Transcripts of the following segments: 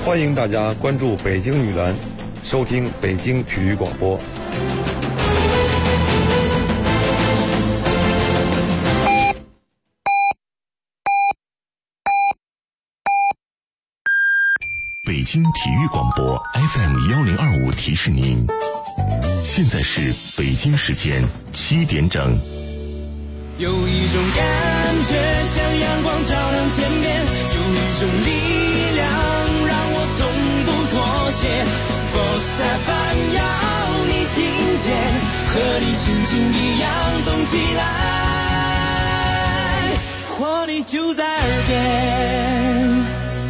欢迎大家关注北京女篮，收听北京体育广播。 北京体育广播 FM1025提示您，现在是北京时间7点整。 有一种感觉像阳光照亮天边，有一种力量让我从不妥协。Sports FM 要你听见，和你心情一样动起来，活力就在耳边。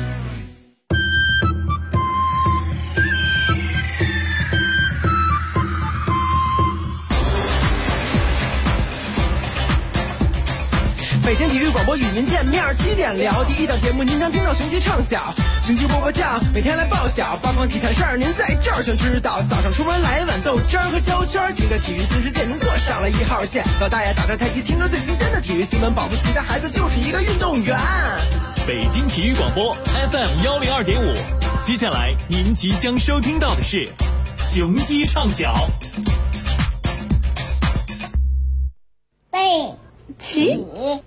北京体育广播与您见面，7点聊第一档节目，您将听到雄鸡唱晓，雄鸡啵啵叫，每天来报晓，八方体坛事儿您在这儿就知道。早上出门来一碗豆汁儿和焦圈，听着体育新世界，您坐上了1号线。老大爷打着太极，听着最新鲜的体育新闻，保不齐的孩子就是一个运动员。 北京体育广播 FM102.5，接下来您即将收听到的是雄鸡唱晓。 背起。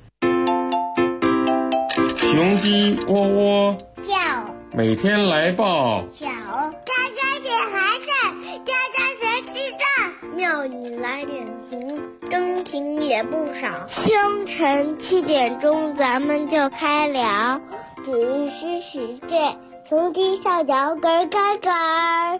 雄鸡喔喔叫， 每天来报小，家家点孩子，家家学知道，庙里来点情，真情也不少。清晨7点钟，咱们就开聊，体育新世界，雄鸡上脚咯咯咯。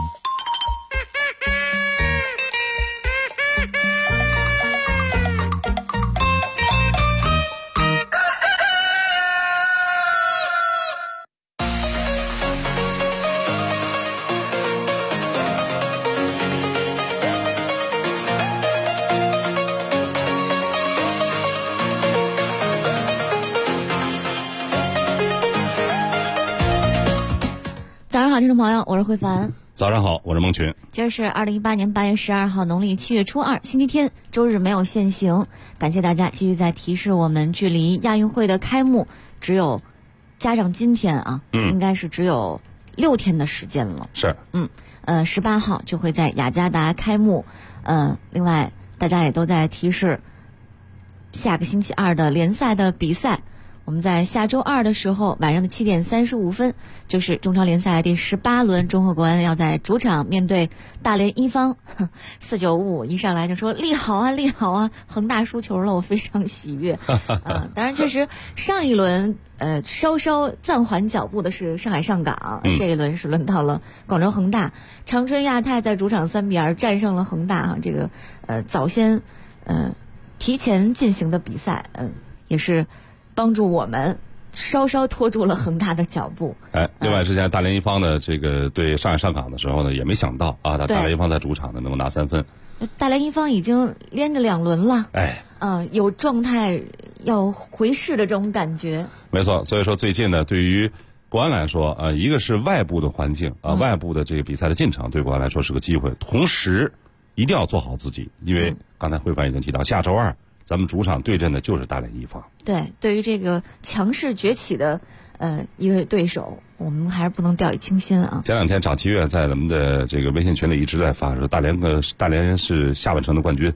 早上好，听众朋友，我是慧凡。 早上好，我是孟群。 今儿是2018年8月12号，农历7月初2，星期天，周日没有限行。感谢大家继续在提示我们，距离亚运会的开幕只有加上今天啊，应该是只有6天的时间了。 是 ，18号就会在雅加达开幕。另外大家也都在提示下个星期二的联赛的比赛。我们在下周二的时候，晚上的7点35分，就是中超联赛第18轮，中赫国安要在主场面对大连一方。4955一上来就说利好啊，利好啊，恒大输球了，我非常喜悦。当然确实上一轮稍稍暂缓脚步的是上海上港，这一轮是轮到了广州恒大。长春亚泰在主场3-2战胜了恒大啊，这个早先提前进行的比赛，也是帮助我们稍稍拖住了恒大的脚步。 另外之前大连一方的这个对上海上港的时候呢，也没想到啊，大连一方在主场呢能够拿3分。 大连一方已经连着2轮了，有状态要回势的这种感觉。 没错，所以说最近呢，对于国安来说，一个是外部的环境外部的这个比赛的进程，对国安来说是个机会，同时一定要做好自己，因为刚才慧凡已经提到，下周二咱们主场对阵的就是大连一方。 对于这个强势崛起的一位对手，我们还是不能掉以轻心啊。 前2天张七月在咱们的这个微信群里一直在发说大连是下半程的冠军。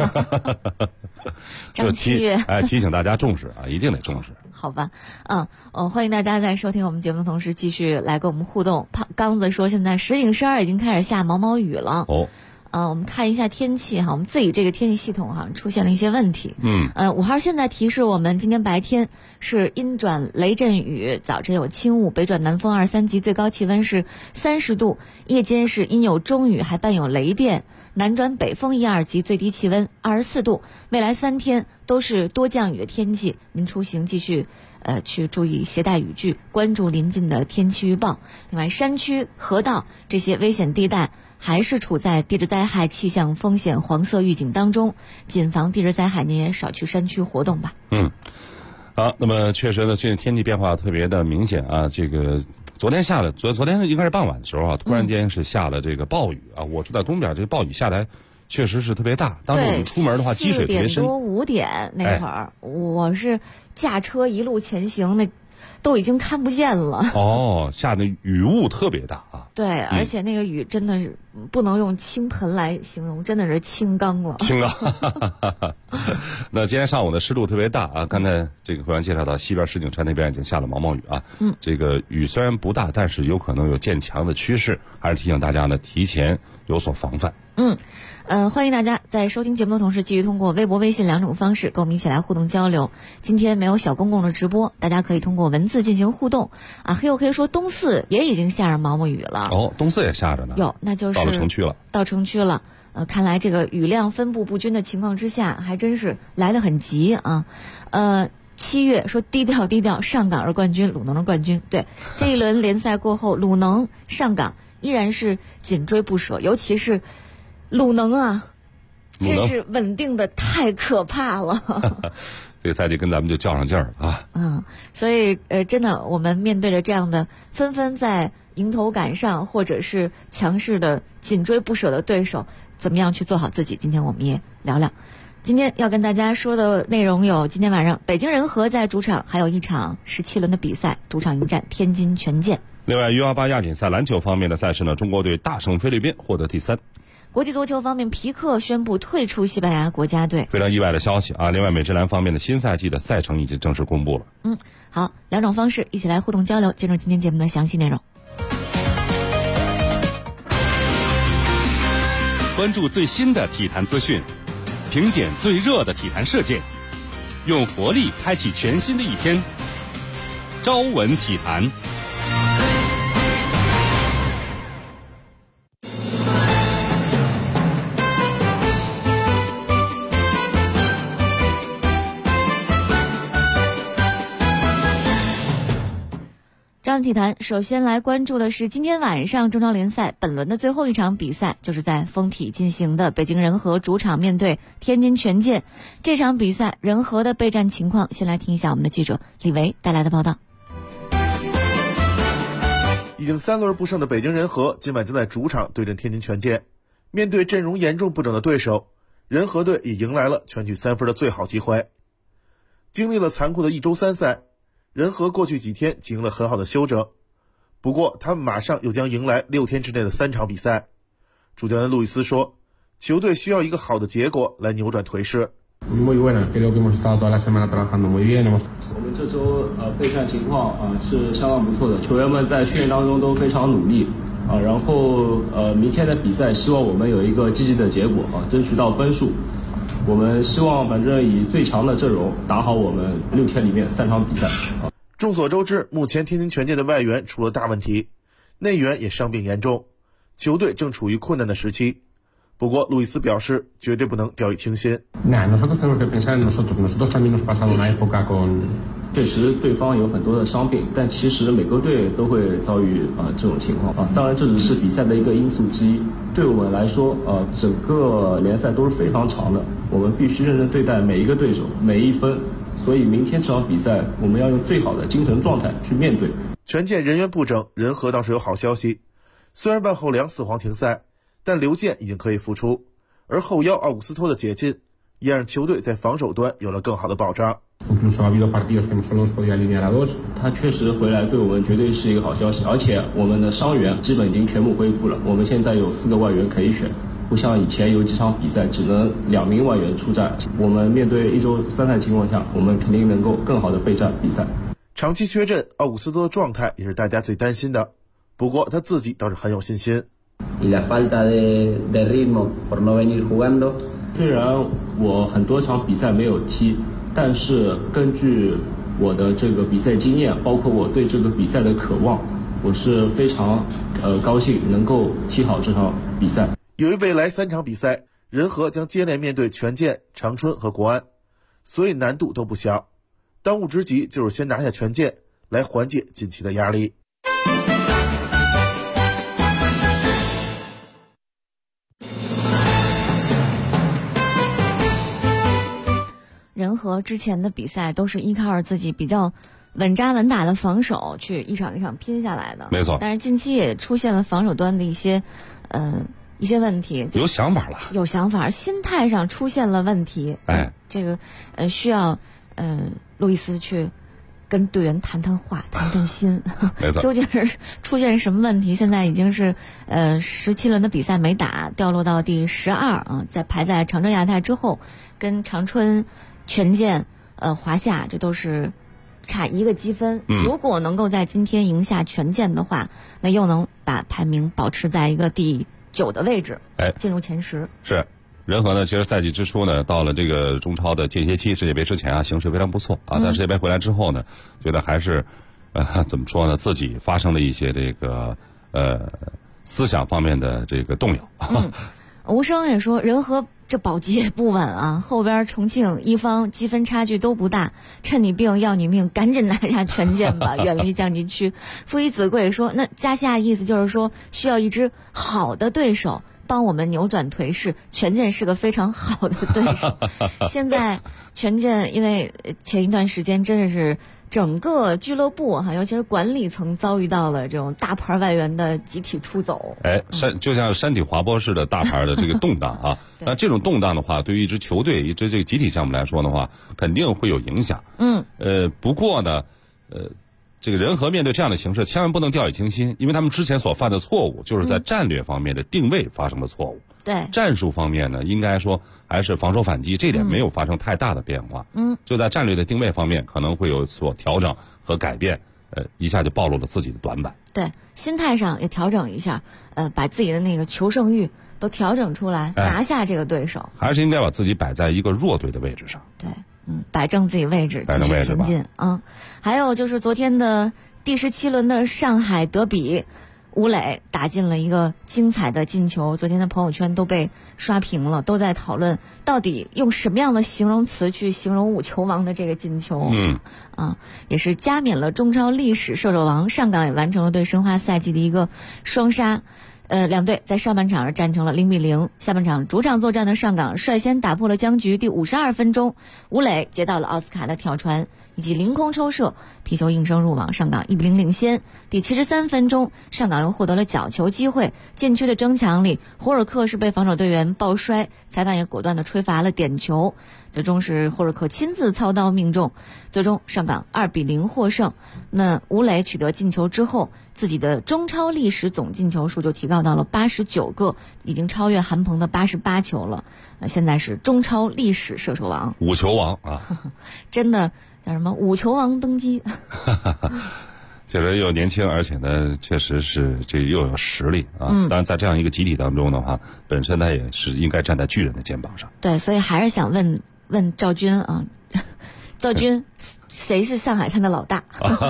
张七月提醒大家重视啊，一定得重视。 好吧，欢迎大家在收听我们节目的同时继续来跟我们互动。刚子说现在石景山已经开始下毛毛雨了。我们看一下天气哈，我们自己这个天气系统好像出现了一些问题。5号现在提示我们，今天白天是阴转雷阵雨，早晨有轻雾，北转南风2、3级，最高气温是30度；夜间是阴有中雨，还伴有雷电，南转北风1、2级，最低气温24度。未来3天都是多降雨的天气，您出行继续去注意携带雨具，关注临近的天气预报。另外，山区、河道这些危险地带还是处在地质灾害气象风险黄色预警当中，谨防地质灾害，您也少去山区活动吧。 好，那么确实呢，最近天气变化特别的明显啊。这个昨天下了，昨天应该是傍晚的时候啊，突然间是下了这个暴雨啊。我住在东边，这个暴雨下来确实是特别大。当时我们出门的话，积水特别深。 4点多5点那会儿，我是驾车一路前行，那都已经看不见了。 哦，下的雨雾特别大啊。 对，而且那个雨真的是不能用倾盆来形容，真的是倾缸了。 倾缸。那今天上午的湿度特别大啊，刚才这个会员介绍到西边石景山那边已经下了毛毛雨啊。这个雨虽然不大，但是有可能有渐强的趋势，还是提醒大家呢提前有所防范。 欢迎大家在收听节目的同时，继续通过微博、微信2种方式跟我们一起来互动交流。今天没有小公共的直播，大家可以通过文字进行互动啊。黑又可以说东四也已经下着毛毛雨了。 哦，东四也下着呢。 有，那就是到了城区了。 到城区了。看来这个雨量分布不均的情况之下，还真是来得很急啊。7月说低调低调，上港是冠军，鲁能是冠军。对，这一轮联赛过后，鲁能、上港依然是紧追不舍，尤其是鲁能啊，真是稳定的太可怕了。 这个赛季跟咱们就较上劲儿啊。 所以真的，我们面对着这样的纷纷在迎头赶上或者是强势的紧追不舍的对手，怎么样去做好自己？今天我们也聊聊。今天要跟大家说的内容有：今天晚上北京人和在主场还有一场17轮的比赛，主场迎战天津权健。 另外，U18亚锦赛篮球方面的赛事呢，中国队大胜菲律宾，获得第3。 国际足球方面，皮克宣布退出西班牙国家队， 非常意外的消息啊！另外，美职篮方面的新赛季的赛程已经正式公布了。 好，2种方式一起来互动交流，进入今天节目的详细内容。 关注最新的体坛资讯，评点最热的体坛事件，用活力开启全新的一天。朝闻体坛。 朝闻体坛，首先来关注的是今天晚上中超联赛本轮的最后一场比赛，就是在丰体进行的北京人和主场面对天津权健。这场比赛人和的备战情况，先来听一下我们的记者李维带来的报道。 已经3轮不胜的北京人和今晚将在主场对阵天津权健。面对阵容严重不整的对手，人和队也迎来了全取3分的最好机会。经历了残酷的一周3赛，人和过去几天进行了很好的休整，不过他们马上又将迎来6天之内的3场比赛。主教练路易斯说，球队需要一个好的结果来扭转颓势。 我们这周备战情况是相当不错的，球员们在训练当中都非常努力然后明天的比赛希望我们有一个积极的结果争取到分数。我们希望反正以最强的阵容打好我们6天里面3场比赛。 众所周知，目前天津权健的外援出了大问题，内援也伤病严重，球队正处于困难的时期。不过路易斯表示，绝对不能掉以轻心。 确实对方有很多的伤病，但其实每个队都会遭遇这种情况当然这只是比赛的一个因素之一。对我们来说整个联赛都是非常长的，我们必须认真对待每一个对手每一分，所以明天这场比赛我们要用最好的精神状态去面对。 权健人员不整，人和倒是有好消息，虽然万后良4黄停赛，但刘健已经可以复出，而后腰奥古斯托的解禁也让球队在防守端有了更好的保障。 他确实回来对我们绝对是一个好消息，而且我们的伤员基本已经全部恢复了，我们现在有4个外援可以选，不像以前有几场比赛只能2名外援出战。我们面对一周3赛情况下，我们肯定能够更好的备战比赛。 长期缺阵，奥古斯托的状态也是大家最担心的，不过他自己倒是很有信心。 虽然我很多场比赛没有踢，但是根据我的这个比赛经验，包括我对这个比赛的渴望，我是非常高兴能够踢好这场比赛。 由于未来3场比赛，人和将接连面对权健、长春和国安，所以难度都不小。当务之急就是先拿下权健，来缓解近期的压力。 人和之前的比赛都是依靠着自己比较稳扎稳打的防守去一场一场拼下来的， 没错。 但是近期也出现了防守端的一些问题， 有想法了， 有想法，心态上出现了问题。这个需要路易斯去跟队员谈谈话，谈谈心， 没错， 究竟是出现什么问题？现在已经是17轮的比赛没打，掉落到第12啊，在排在长春亚泰之后，跟长春、权健、华夏这都是差1个积分。如果能够在今天赢下权健的话，那又能把排名保持在一个第9的位置，进入前10。 是。人和呢，其实赛季之初呢，到了这个中超的间歇期世界杯之前啊，形势非常不错啊。但世界杯回来之后呢，觉得还是，怎么说呢，自己发生了一些这个思想方面的这个动摇。 吴声也说，人和这保级也不稳啊，后边重庆一方积分差距都不大，趁你病要你命，赶紧拿下权健吧，远离降级区。傅一子贵说，那加下意思就是说，需要一支好的对手帮我们扭转颓势，权健是个非常好的对手。现在权健因为前一段时间真的是整个俱乐部尤其是管理层遭遇到了这种大牌外援的集体出走。 就像山体滑坡式的大牌的这个动荡啊。那这种动荡的话，对于一支球队、一支这个集体项目来说的话，肯定会有影响。不过呢，这个人和面对这样的形势，千万不能掉以轻心，因为他们之前所犯的错误，就是在战略方面的定位发生了错误。 对， 战术方面呢，应该说还是防守反击，这点没有发生太大的变化。就在战略的定位方面可能会有所调整和改变，一下就暴露了自己的短板。 对，心态上也调整一下，把自己的那个求胜欲都调整出来，拿下这个对手。 还是应该把自己摆在一个弱队的位置上。 对。摆正自己位置，继续前进啊！还有就是昨天的第17轮的上海德比，吴磊打进了一个精彩的进球。昨天的朋友圈都被刷屏了，都在讨论到底用什么样的形容词去形容5球王的这个进球。也是加冕了中超历史射手王。上港也完成了对申花赛季的一个双杀。两队在上半场战成了0-0，下半场主场作战的上港率先打破了僵局。第52分钟，吴磊接到了奥斯卡的挑传以及凌空抽射，皮球应声入网，上港1-0领先。第73分钟，上港又获得了角球机会，禁区的争抢里，霍尔克是被防守队员抱摔，裁判也果断的吹罚了点球，最终是霍尔克亲自操刀命中，最终上港2-0获胜。那吴磊取得进球之后，自己的中超历史总进球数就提高到了89个，已经超越韩鹏的88球了。现在是中超历史射手王 ，5球王啊！ 真的叫什么5球王登基？ 确实又年轻，而且呢，确实是这又有实力啊。当然，在这样一个集体当中的话，本身他也是应该站在巨人的肩膀上。 对，所以还是想问赵军啊，赵军。谁是上海滩的老大？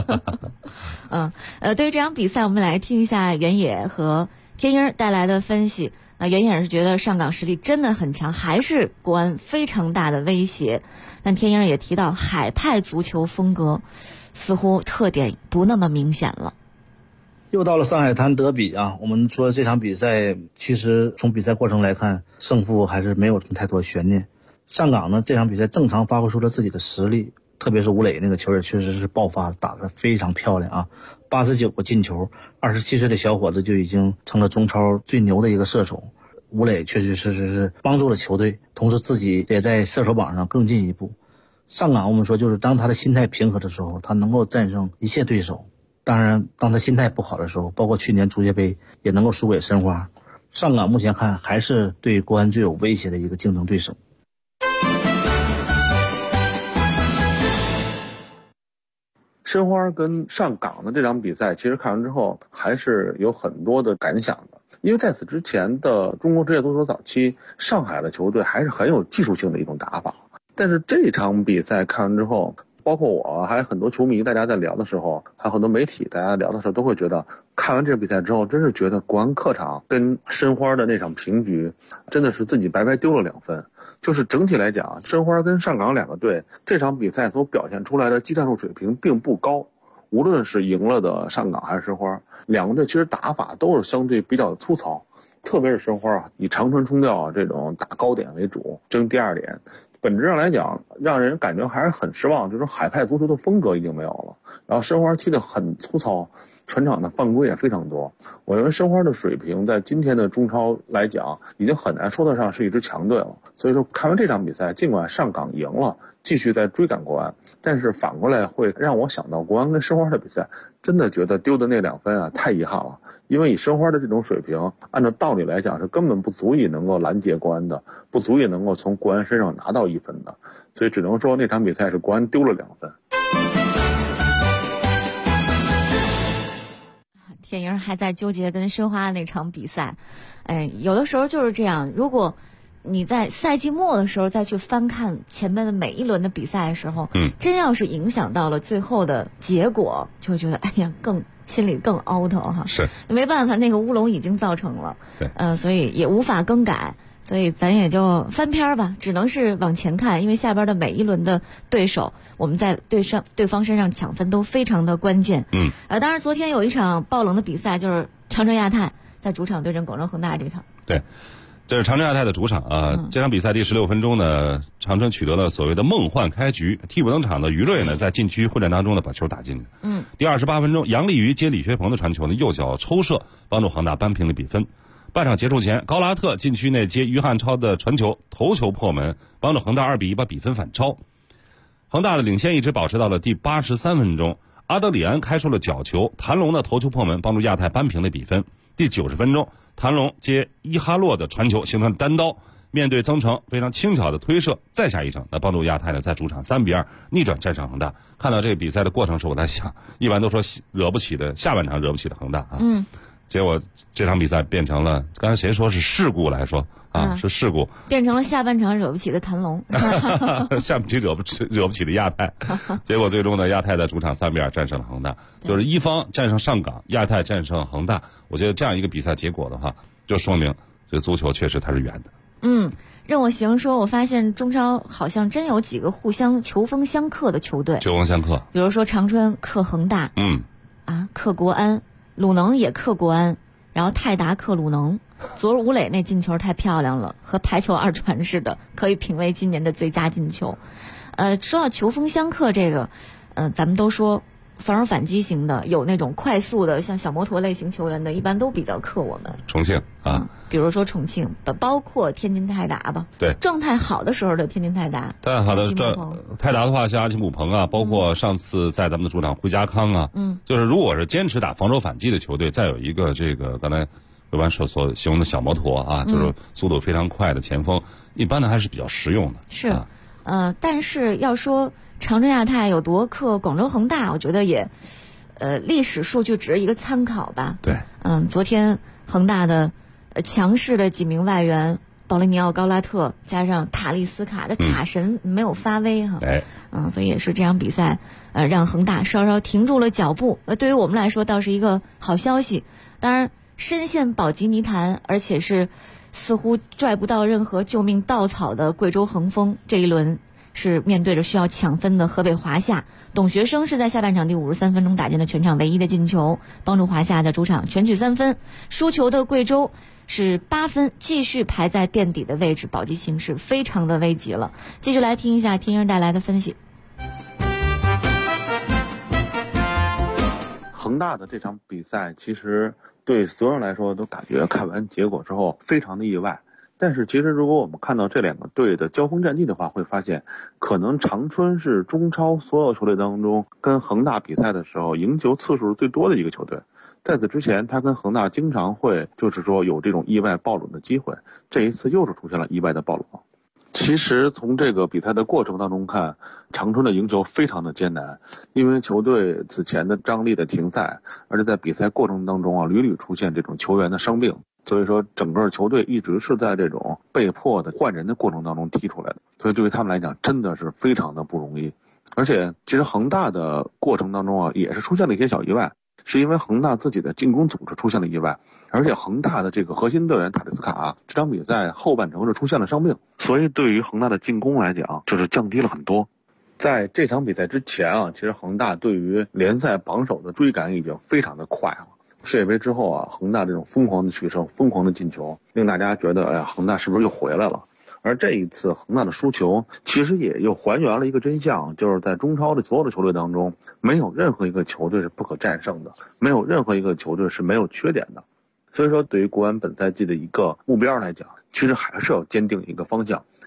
对于这场比赛，我们来听一下原野和天鹰带来的分析。原野是觉得上港实力真的很强，还是国安非常大的威胁。但天鹰也提到海派足球风格似乎特点不那么明显了。 又到了上海滩德比啊，我们说这场比赛其实从比赛过程来看，胜负还是没有什么太多悬念。上港呢这场比赛正常发挥出了自己的实力。特别是吴磊那个球也确实是爆发，打得非常漂亮啊！89个进球，27岁的小伙子就已经成了中超最牛的一个射手。吴磊确确实实是帮助了球队，同时自己也在射手榜上更进一步。上港我们说就是当他的心态平和的时候，他能够战胜一切对手。当然，当他心态不好的时候，包括去年足协杯也能够输给申花。上港目前看还是对国安最有威胁的一个竞争对手。 申花跟上港的这场比赛，其实看完之后还是有很多的感想的。因为在此之前的中国职业足球早期，上海的球队还是很有技术性的一种打法。但是这场比赛看完之后，包括我还有很多球迷，大家在聊的时候，还有很多媒体大家聊的时候，都会觉得看完这个比赛之后，真是觉得国安客场跟申花的那场平局，真的是自己白白丢了2分。就是整体来讲，申花跟上港两个队这场比赛所表现出来的技战术水平并不高，无论是赢了的上港还是申花，两个队其实打法都是相对比较粗糙，特别是申花以长传冲吊这种打高点为主，争第2点。本质上来讲，让人感觉还是很失望，这种海派足球的风格已经没有了。然后申花踢得很粗糙，全场的犯规也非常多。我认为申花的水平在今天的中超来讲，已经很难说得上是一支强队了。所以说看完这场比赛，尽管上港赢了， 继续在追赶国安。但是反过来会让我想到国安跟申花的比赛，真的觉得丢的那2分啊太遗憾了，因为以申花的这种水平，按照道理来讲是根本不足以能够拦截国安的，不足以能够从国安身上拿到1分的，所以只能说那场比赛是国安丢了2分。 天莹还在纠结跟申花那场比赛，有的时候就是这样，如果你在赛季末的时候再去翻看前面的每一轮的比赛的时候，真要是影响到了最后的结果，就会觉得哎呀，心里更凹头哈。 是， 没办法，那个乌龙已经造成了， 对， 所以也无法更改。所以咱也就翻篇吧，只能是往前看，因为下边的每一轮的对手，我们在对方身上抢分都非常的关键。当然昨天有一场爆冷的比赛，就是长春亚泰在主场对阵广州恒大这场。 对，这是长春亚泰的主场啊。这场比赛第16分钟呢，长春取得了所谓的梦幻开局，替补登场的于睿呢在禁区混战当中呢把球打进去。第28分钟，杨立瑜接李学鹏的传球呢，右脚抽射帮助恒大扳平了比分。半场结束前，高拉特禁区内接于汉超的传球，头球破门，帮助恒大2-1把比分反超。恒大的领先一直保持到了第83分钟，阿德里安开出了角球，谭龙的头球破门，帮助亚泰扳平了比分。第90分钟，谭龙接伊哈洛的传球，形成单刀，面对曾诚非常轻巧的推射，再下一城，那帮助亚泰呢在主场3-2逆转战胜恒大。看到这个比赛的过程时，我在想，一般都说惹不起的下半场惹不起的恒大啊。结果这场比赛变成了，刚才谁说是事故来说啊？是事故， 变成了下半场惹不起的谭龙， 下半场惹不起的亚泰。结果最终呢，亚泰在主场3-2战胜了恒大，就是一方战胜上港，亚泰战胜恒大。我觉得这样一个比赛结果的话，就说明这足球确实它是圆的。 任我行说，我发现中超好像真有几个互相球风相克的球队， 球风相克， 比如说长春克恒大，克国安。鲁能也克国安，然后泰达克鲁能。昨儿吴磊那进球太漂亮了，和排球2传似的，可以评为今年的最佳进球。说到球风相克这个，咱们都说防守反击型的，有那种快速的像小摩托类型球员的，一般都比较克我们。 重庆啊， 比如说重庆，包括天津泰达吧。 对， 状态好的时候的天津泰达。 状态好的泰达的话，像阿奇姆彭啊，包括上次在咱们的主场胡家康啊，就是如果是坚持打防守反击的球队，再有一个这个刚才魏班所形容的小摩托啊，就是速度非常快的前锋，一般的还是比较实用的。 是，但是要说长春亚泰有多克广州恒大，我觉得也，历史数据只是一个参考吧。 对， 昨天恒大的强势的几名外援，保利尼奥、高拉特加上塔利斯卡，这塔神没有发威哈。所以也是这场比赛，让恒大稍稍停住了脚步。对于我们来说，倒是一个好消息。当然，深陷保级泥潭，而且是似乎拽不到任何救命稻草的贵州恒丰，这一轮是面对着需要抢分的河北华夏。董学生是在下半场第53分钟打进了全场唯一的进球，帮助华夏在主场全取3分。输球的贵州是8分，继续排在垫底的位置，保级形势非常的危急了。继续来听一下天英带来的分析。 恒大的这场比赛其实对所有人来说都感觉看完结果之后非常的意外，但是其实如果我们看到这2个队的交锋战绩的话，会发现可能长春是中超所有球队当中跟恒大比赛的时候赢球次数最多的一个球队。在此之前，他跟恒大经常会就是说有这种意外爆冷的机会，这一次又是出现了意外的爆冷。其实从这个比赛的过程当中看，长春的赢球非常的艰难，因为球队此前的张力的停赛，而且在比赛过程当中啊，屡屡出现这种球员的伤病，所以说整个球队一直是在这种被迫的换人的过程当中踢出来的，所以对于他们来讲真的是非常的不容易。而且其实恒大的过程当中啊，也是出现了一些小意外，是因为恒大自己的进攻组织出现了意外，而且恒大的这个核心队员塔利斯卡这场比赛后半程是出现了伤病，所以对于恒大的进攻来讲就是降低了很多。在这场比赛之前啊，其实恒大对于联赛榜首的追赶已经非常的快了。世界杯之后啊，恒大这种疯狂的取胜、疯狂的进球，令大家觉得，哎呀，恒大是不是又回来了？而这一次恒大的输球，其实也又还原了一个真相，就是在中超的所有的球队当中，没有任何一个球队是不可战胜的，没有任何一个球队是没有缺点的。所以说，对于国安本赛季的一个目标来讲，其实还是要坚定一个方向，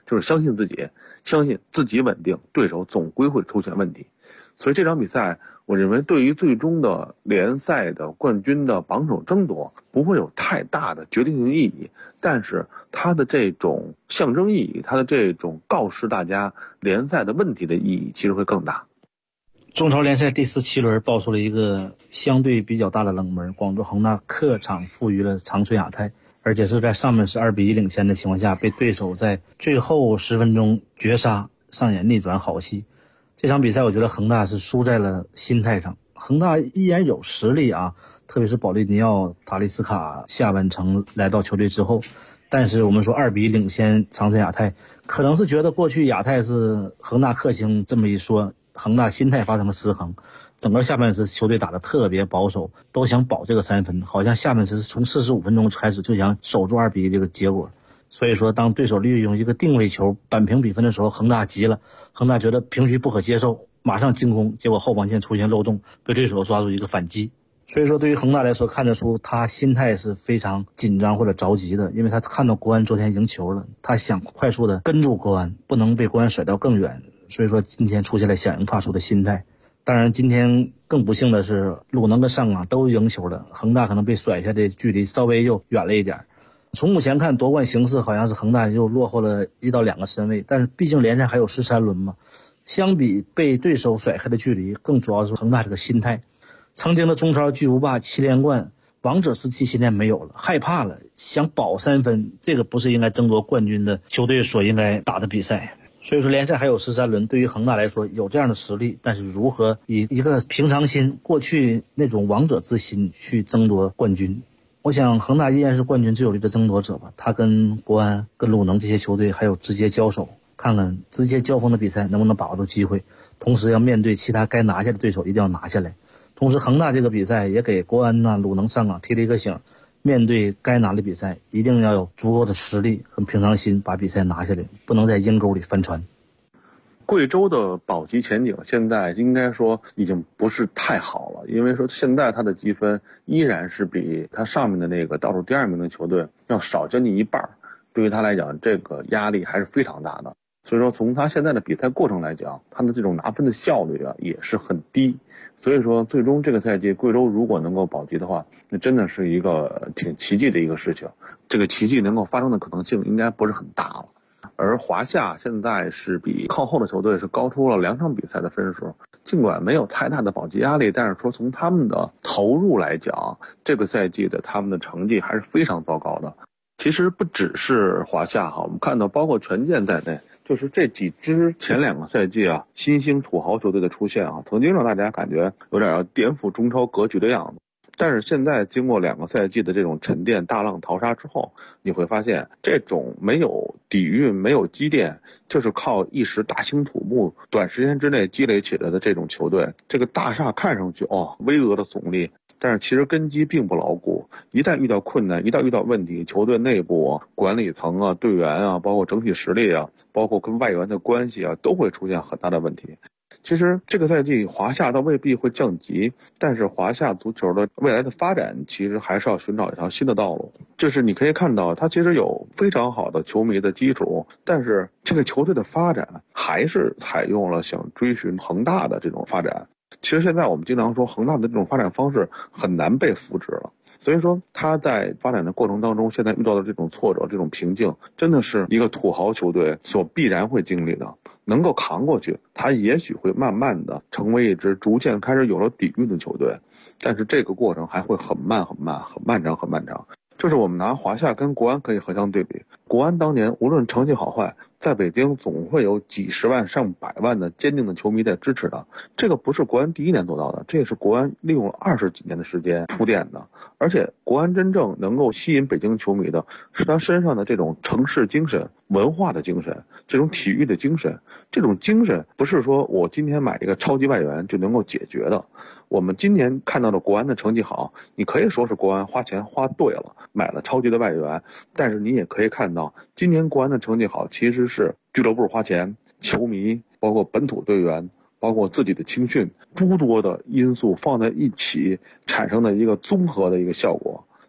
就是相信自己，相信自己稳定，对手总归会出现问题。所以这场比赛，我认为对于最终的联赛的冠军的榜首争夺不会有太大的决定性意义，但是它的这种象征意义，它的这种告示大家联赛的问题的意义其实会更大。 中超联赛第17轮爆出了一个相对比较大的冷门，广州恒大客场负于了长春亚泰，而且是在上半时2-1领先的情况下，被对手在最后10分钟绝杀，上演逆转好戏。这场比赛我觉得恒大是输在了心态上，恒大依然有实力啊，特别是保利尼奥、塔利斯卡下半程来到球队之后，但是我们说2-1领先长春亚泰，可能是觉得过去亚泰是恒大克星，这么一说，恒大心态发生了失衡，整个下半时球队打得特别保守，都想保这个3分，好像下半时从45分钟开始就想守住2-1这个结果。所以说当对手利用一个定位球扳平比分的时候，恒大急了，恒大觉得平局不可接受，马上进攻，结果后防线出现漏洞，被对手抓住一个反击。所以说对于恒大来说，看得出他心态是非常紧张或者着急的，因为他看到国安昨天赢球了，他想快速的跟住国安，不能被国安甩到更远，所以说今天出现了响应怕输的心态。当然今天更不幸的是鲁能跟上港都赢球了，恒大可能被甩下的距离稍微又远了一点。从目前看夺冠形势好像是恒大又落后了1到2个身位，但是毕竟联赛还有13轮嘛，相比被对手甩开的距离，更主要是恒大这个心态。曾经的中超巨无霸7连冠，王者时期现在没有了，害怕了，想保3分，这个不是应该争夺冠军的球队所应该打的比赛。所以说联赛还有13轮，对于恒大来说有这样的实力，但是如何以一个平常心，过去那种王者之心去争夺冠军，我想恒大依然是冠军最有力的争夺者吧。他跟国安、跟鲁能这些球队还有直接交手，看看直接交锋的比赛能不能把握住机会，同时要面对其他该拿下的对手一定要拿下来。同时恒大这个比赛也给国安鲁能、上港提了一个醒，面对该拿的比赛一定要有足够的实力和平常心把比赛拿下来，不能在阴沟里翻船。 贵州的保级前景现在应该说已经不是太好了，因为说现在他的积分依然是比他上面的那个倒数第2名的球队要少将近1半，对于他来讲这个压力还是非常大的。所以说从他现在的比赛过程来讲，他的这种拿分的效率也是很低。所以说最终这个赛季贵州如果能够保级的话，那真的是一个挺奇迹的一个事情，这个奇迹能够发生的可能性应该不是很大了。而华夏现在是比靠后的球队是高出了2场比赛的分数，尽管没有太大的保级压力，但是说从他们的投入来讲，这个赛季的他们的成绩还是非常糟糕的。其实不只是华夏我们看到包括权健在内，就是这几支前2个赛季新兴土豪球队的出现曾经让大家感觉有点要颠覆中超格局的样子。但是现在经过2个赛季的这种沉淀大浪淘沙之后，你会发现这种没有底蕴没有积淀，就是靠一时大兴土木短时间之内积累起来的这种球队，这个大厦看上去巍峨的耸立，但是其实根基并不牢固，一旦遇到困难，一旦遇到问题，球队内部管理层队员包括整体实力包括跟外援的关系都会出现很大的问题。其实这个赛季华夏倒未必会降级，但是华夏足球的未来的发展其实还是要寻找一条新的道路。就是你可以看到它其实有非常好的球迷的基础，但是这个球队的发展还是采用了想追寻恒大的这种发展。其实现在我们经常说恒大的这种发展方式很难被复制了，所以说他在发展的过程当中现在遇到的这种挫折这种瓶颈，真的是一个土豪球队所必然会经历的。能够扛过去，他也许会慢慢的成为一支逐渐开始有了底蕴的球队，但是这个过程还会很漫长。就是我们拿华夏跟国安可以横向对比，国安当年无论成绩好坏，在北京总会有几十万上百万的坚定的球迷在支持的，这个不是国安第1年做到的，这也是国安利用了20几年的时间铺垫的。而且国安真正能够吸引北京球迷的是他身上的这种城市精神、文化的精神、这种体育的精神。这种精神不是说我今天买一个超级外援就能够解决的。我们今年看到的国安的成绩好，你可以说是国安花钱花对了，买了超级的外援，但是你也可以看到今年国安的成绩好其实是俱乐部花钱，球迷包括本土队员包括自己的青训，诸多的因素放在一起产生的一个综合的一个效果。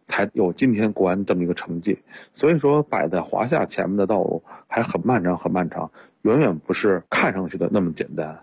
才有今天国安这么一个成绩。所以说摆在华夏前面的道路还很漫长很漫长，远远不是看上去的那么简单。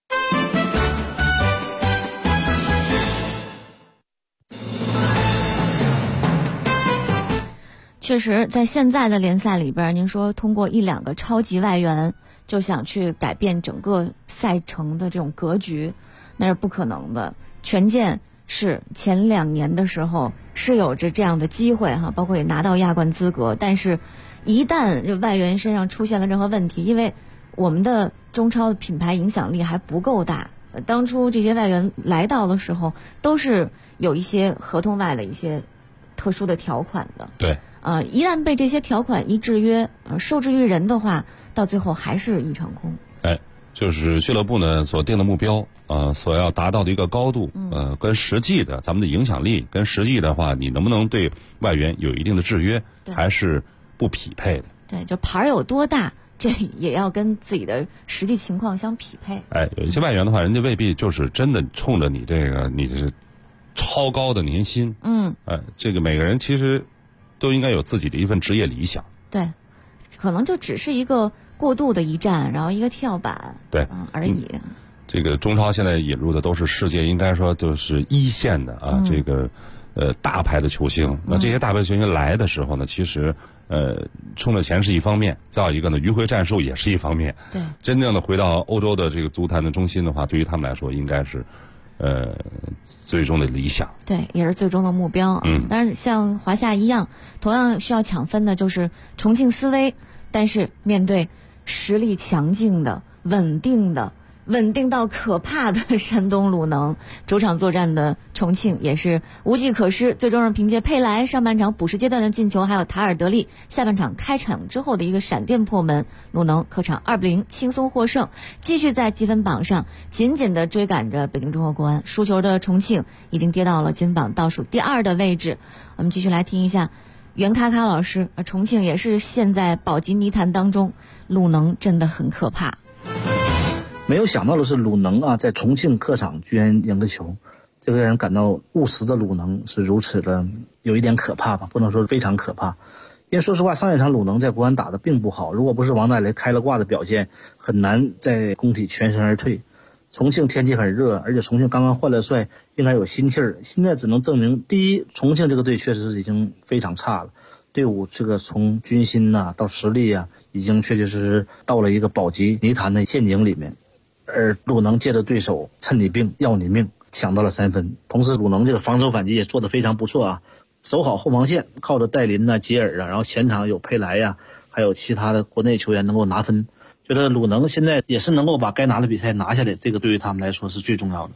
确实在现在的联赛里边，您说通过1、2个超级外援就想去改变整个赛程的这种格局，那是不可能的。权健是前2年的时候是有着这样的机会哈，包括也拿到亚冠资格，但是一旦这外援身上出现了任何问题，因为我们的中超的品牌影响力还不够大，当初这些外援来到的时候都是有一些合同外的一些特殊的条款的。 对。 一旦被这些条款一制约，受制于人的话，到最后还是一场空。 就是俱乐部呢所定的目标，所要达到的一个高度，跟实际的咱们的影响力，跟实际的话，你能不能对外援有一定的制约，还是不匹配的。 对，就牌有多大，这也要跟自己的实际情况相匹配。 有一些外援的话，人家未必就是真的冲着你这个你是超高的年薪。这个每个人其实都应该有自己的一份职业理想。 对，可能就只是一个过渡的一站，然后一个跳板， 对， 而已。 这个中超现在引入的都是世界应该说都是一线的这个大牌的球星。那这些大牌球星来的时候呢，其实冲着钱是一方面，再有一个呢迂回战术也是一方面。 对， 真正的回到欧洲的这个足坛的中心的话，对于他们来说应该是最终的理想。 对，也是最终的目标。但是像华夏一样，同样需要抢分的就是重庆斯威，但是面对实力强劲的、稳定到可怕的山东鲁能，主场作战的重庆也是无计可施，最终是凭借佩莱上半场补时阶段的进球，还有塔尔德利下半场开场之后的一个闪电破门，鲁能客场2-0轻松获胜，继续在积分榜上紧紧地追赶着北京中赫国安。输球的重庆已经跌到了积分榜倒数第2的位置。我们继续来听一下袁咔咔老师，重庆也是陷在保级泥潭当中，鲁能真的很可怕。 没有想到的是，鲁能在重庆客场居然赢了球，这个让人感到务实的鲁能是如此的有一点可怕吧，不能说非常可怕。因为说实话，上一场鲁能在国安打得并不好，如果不是王大雷开了挂的表现，很难在工体全身而退。重庆天气很热，而且重庆刚刚换了帅，应该有心气儿。现在只能证明，第一，重庆这个队确实是已经非常差了，队伍这个从军心到实力已经确确实实到了一个保级泥潭的陷阱里面。而鲁能借着对手趁你病要你命，抢到了3分。同时鲁能这个防守反击也做得非常不错守好后防线，靠着戴林杰尔然后前场有佩莱还有其他的国内球员能够拿分。觉得鲁能现在也是能够把该拿的比赛拿下来，这个对于他们来说是最重要的。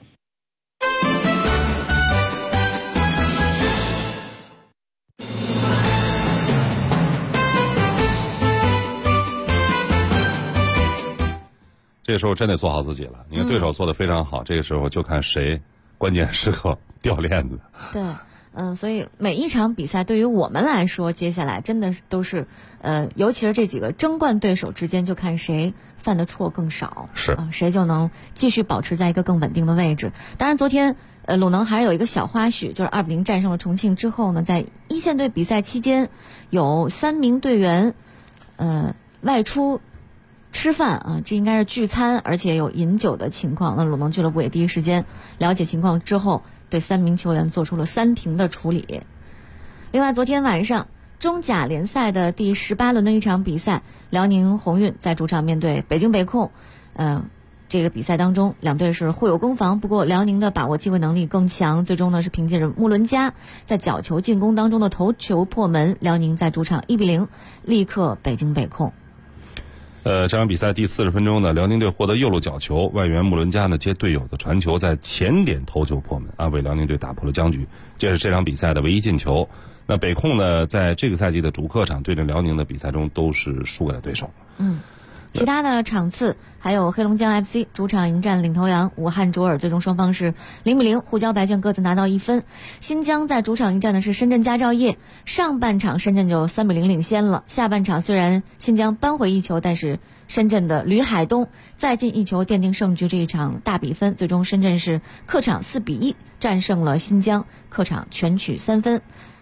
这个时候真得做好自己了。你看对手做得非常好，这个时候就看谁关键时刻掉链子。 对，所以每一场比赛对于我们来说，接下来真的都是尤其是这几个争冠对手之间，就看谁犯的错更少，谁就能继续保持在一个更稳定的位置。当然昨天鲁能还是有一个小花絮，就是2-0战胜了重庆之后呢，在一线队比赛期间有3名队员外出吃饭这应该是聚餐，而且有饮酒的情况。那鲁能俱乐部也第一时间了解情况之后，对3名球员做出了3停的处理。另外昨天晚上中甲联赛的第18轮的一场比赛，辽宁宏运在主场面对北京北控。这个比赛当中两队是互有攻防，不过辽宁的把握机会能力更强，最终呢是凭借着穆伦加在角球进攻当中的头球破门，辽宁在主场1-0力克北京北控。 这场比赛第40分钟呢，辽宁队获得右路角球，外援穆伦加呢接队友的传球，在前点头球破门为辽宁队打破了僵局，这是这场比赛的唯一进球。那北控呢，在这个赛季的主客场对阵辽宁的比赛中都是输给了对手。 其他的场次还有黑龙江 FC 主场迎战领头羊武汉卓尔，最终双方是0-0互交白卷，各自拿到1分。新疆在主场迎战的是深圳佳兆业，上半场深圳就3-0领先了，下半场虽然新疆扳回1球，但是深圳的吕海东再进1球奠定胜局，这一场大比分最终深圳是客场4-1战胜了新疆，客场全取3分。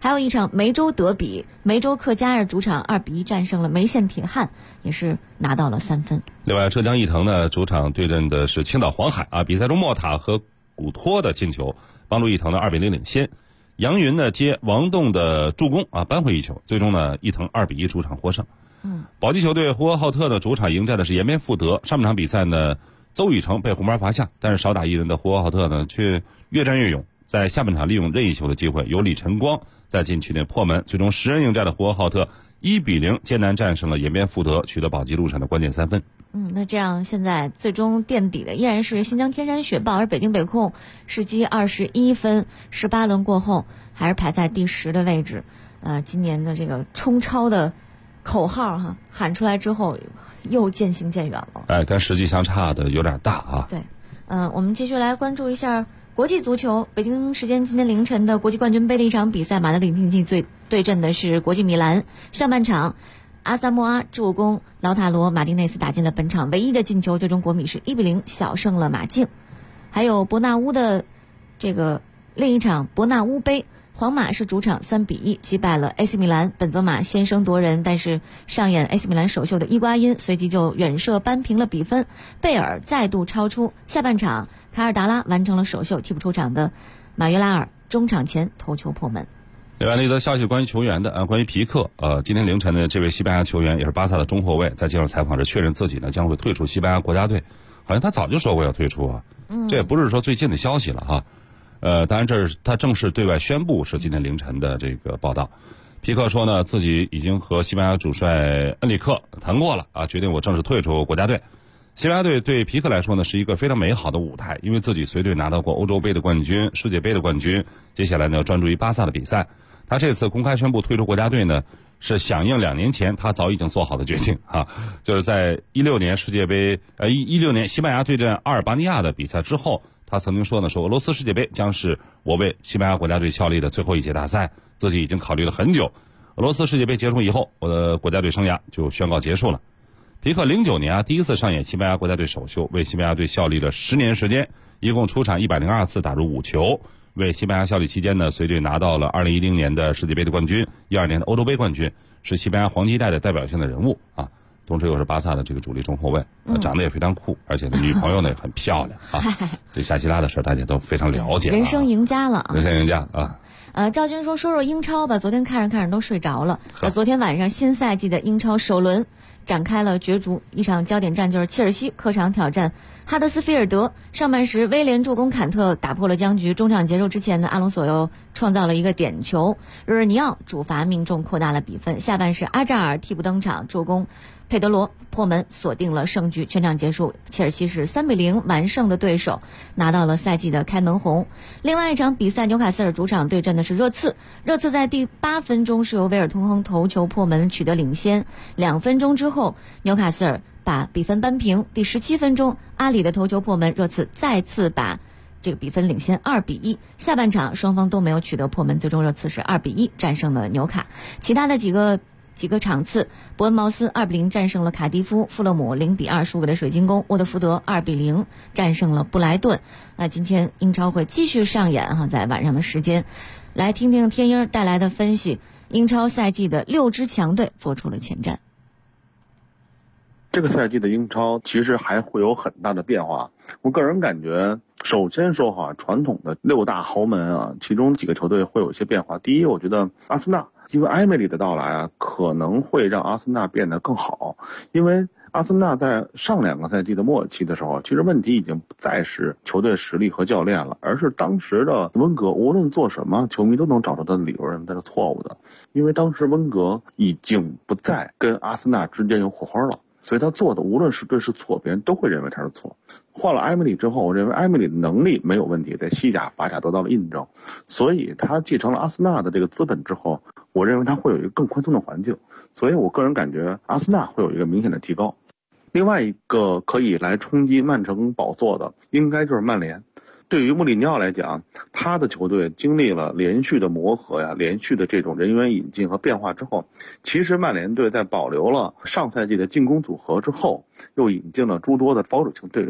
还有一场梅州德比，梅州克加尔主场2-1战胜了梅县铁汉，也是拿到了3分。 另外，浙江毅腾呢主场对阵的是青岛黄海啊，比赛中莫塔和古托的进球帮助毅腾的2-0领先。杨云呢接王栋的助攻啊，扳回一球，最终呢毅腾2-1主场获胜。保级球队呼和浩特的主场迎战的是延边富德。上半场比赛呢，邹宇成被红牌罚下，但是少打一人的呼和浩特呢却越战越勇，在下半场利用任意球的机会，由李晨光在禁区内破门，最终10人应战的呼和浩特1-0艰难战胜了延边富德，取得保级路上的关键3分。 那这样现在最终垫底的依然是新疆天山雪豹，而北京北控是积21分，18轮过后还是排在第10的位置。今年的这个冲超的口号喊出来之后又渐行渐远了。 跟实际相差的有点大啊。 对，我们继续来关注一下国际足球。北京时间今天凌晨的国际冠军杯的一场比赛，马德里竞技对阵的是国际米兰。上半场阿萨莫阿助攻，劳塔罗马丁内斯打进了本场唯一的进球，最终国米是1-0小胜了马竞。还有伯纳乌的这个另一场伯纳乌杯，皇马是主场3-1击败了 AC 米兰，本泽马先声夺人，但是上演 AC 米兰首秀的伊瓜因随即就远射扳平了比分，贝尔再度超出。下半场卡尔达拉完成了首秀，替补出场的马约拉尔中场前头球破门。 另外一则消息关于球员的关于皮克，今天凌晨的这位西班牙球员也是巴萨的中后卫，在接受采访时确认自己呢将会退出西班牙国家队，好像他早就说过要退出啊，这也不是说最近的消息了哈。当然这是他正式对外宣布，是今天凌晨的这个报道。皮克说呢，自己已经和西班牙主帅恩里克谈过了啊，决定我正式退出国家队。西班牙队对皮克来说呢是一个非常美好的舞台，因为自己随队拿到过欧洲杯的冠军、世界杯的冠军，接下来呢专注于巴萨的比赛。他这次公开宣布退出国家队呢，是响应2年前他早已经做好的决定啊，就是在16年世界杯16年西班牙对阵阿尔巴尼亚的比赛之后，他曾经说呢，俄罗斯世界杯将是我为西班牙国家队效力的最后一届大赛，自己已经考虑了很久。俄罗斯世界杯结束以后，我的国家队生涯就宣告结束了。皮克09年第一次上演西班牙国家队首秀，为西班牙队效力了10年时间，一共出场102次，打入5球。为西班牙效力期间呢，随队拿到了2010年的世界杯的冠军，12年的欧洲杯冠军，是西班牙黄金一代的代表性的人物啊。同时又是巴萨的这个主力中后卫，长得也非常酷，而且呢女朋友呢也很漂亮啊。这夏奇拉的事大家都非常了解， 人生赢家了啊， 人生赢家啊。 赵军说英超吧，昨天看着都睡着了。昨天晚上新赛季的英超首轮展开了角逐，一场焦点战就是切尔西客场挑战哈德斯菲尔德。上半时威廉助攻坎特打破了僵局，中场结束之前呢，阿隆索又创造了一个点球，日尔尼奥主罚命中扩大了比分。下半时阿扎尔替补登场助攻，佩德罗破门锁定了胜局。全场结束，切尔西是3-0完胜的对手，拿到了赛季的开门红。另外一场比赛，纽卡斯尔主场对阵的是热刺，热刺在第8分钟是由维尔通亨头球破门取得领先，2分钟之后纽卡斯尔把比分扳平。第17分钟阿里的头球破门，热刺再次把这个比分领先2-1。下半场双方都没有取得破门，最终热刺是2-1战胜了纽卡。其他的几个场次，伯恩茅斯2-0战胜了卡迪夫，富勒姆0-2输给了水晶宫，沃特福德2-0战胜了布莱顿。那今天英超会继续上演在晚上的时间，来听听天鹰带来的分析。英超赛季的6支强队做出了前瞻。 这个赛季的英超其实还会有很大的变化。我个人感觉，首先说传统的6大豪门其中几个球队会有一些变化。第一，我觉得阿森纳，因为埃梅里的到来可能会让阿森纳变得更好。因为阿森纳在上2个赛季的末期的时候，其实问题已经不再是球队实力和教练了，而是当时的温格无论做什么，球迷都能找到他的理由认为他是错误的。因为当时温格已经不再跟阿森纳之间有火花了，所以他做的无论是对是错，别人都会认为他是错。换了埃梅里之后，我认为埃梅里的能力没有问题，在西甲、法甲得到了印证，所以他继承了阿森纳的这个资本之后，我认为他会有一个更宽松的环境，所以我个人感觉阿森纳会有一个明显的提高。另外一个可以来冲击曼城宝座的，应该就是曼联。对于穆里尼奥来讲，他的球队经历了连续的磨合连续的这种人员引进和变化之后，其实曼联队在保留了上赛季的进攻组合之后，又引进了诸多的防守型队员。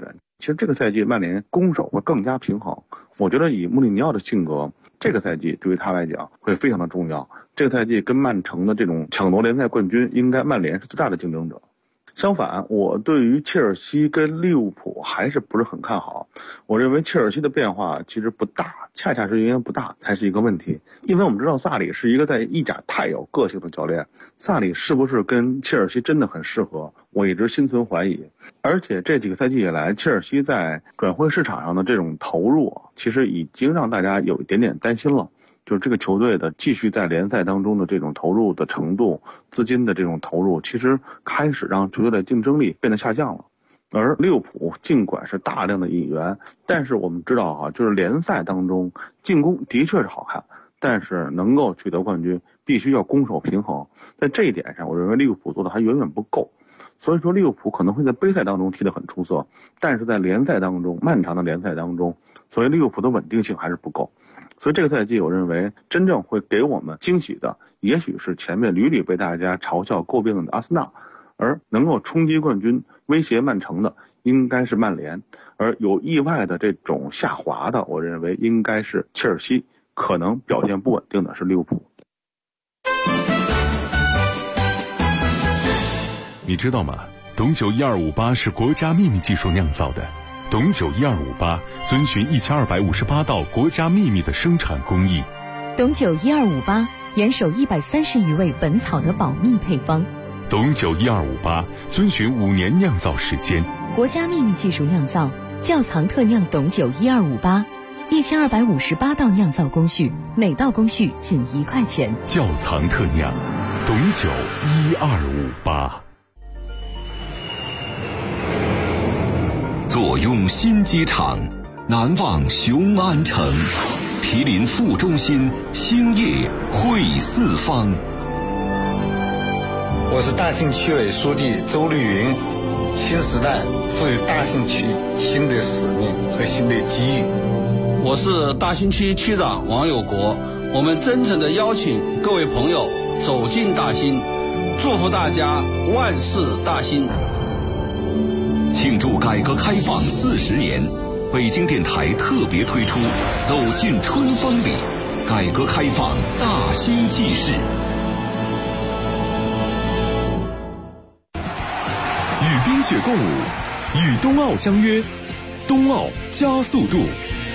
其实这个赛季曼联攻守会更加平衡。我觉得以穆里尼奥的性格，这个赛季对于他来讲会非常的重要。这个赛季跟曼城的这种抢夺联赛冠军，应该曼联是最大的竞争者。相反，我对于切尔西跟利物浦还是不是很看好。我认为切尔西的变化其实不大，恰恰是因为不大才是一个问题。因为我们知道萨里是一个在意甲太有个性的教练，萨里是不是跟切尔西真的很适合，我一直心存怀疑。而且这几个赛季以来，切尔西在转会市场上的这种投入，其实已经让大家有一点点担心了。就是这个球队的继续在联赛当中的这种投入的程度，资金的这种投入，其实开始让球队的竞争力变得下降了。而利物浦尽管是大量的引援，但是我们知道就是联赛当中进攻的确是好看，但是能够取得冠军必须要攻守平衡。在这一点上，我认为利物浦做的还远远不够。所以说利物浦可能会在杯赛当中踢得很出色，但是在联赛当中，漫长的联赛当中，所以利物浦的稳定性还是不够。所以这个赛季我认为真正会给我们惊喜的，也许是前面屡屡被大家嘲笑诟病的阿森纳，而能够冲击冠军威胁曼城的应该是曼联，而有意外的这种下滑的，我认为应该是切尔西，可能表现不稳定的是利物浦。 你知道吗？董酒1258是国家秘密技术酿造的。董酒1258遵循1258道国家秘密的生产工艺。 董酒1258严守130余味本草的保密配方。 董酒1258遵循5年酿造时间， 国家秘密技术酿造，窖藏特酿董酒1258，1258道酿造工序，每道工序仅1块钱。 窖藏特酿，董酒1258。 坐拥新机场，难忘雄安城，毗邻副中心，兴业汇四方。 我是大兴区委书记周绿云。新时代赋予大兴区新的使命和新的机遇。 我是大兴区区长王有国。我们真诚地邀请各位朋友走进大兴，祝福大家万事大兴。 庆祝改革开放40年，北京电台特别推出《走进春风里》，改革开放大兴纪事。 与冰雪共舞，与冬奥相约，冬奥加速度。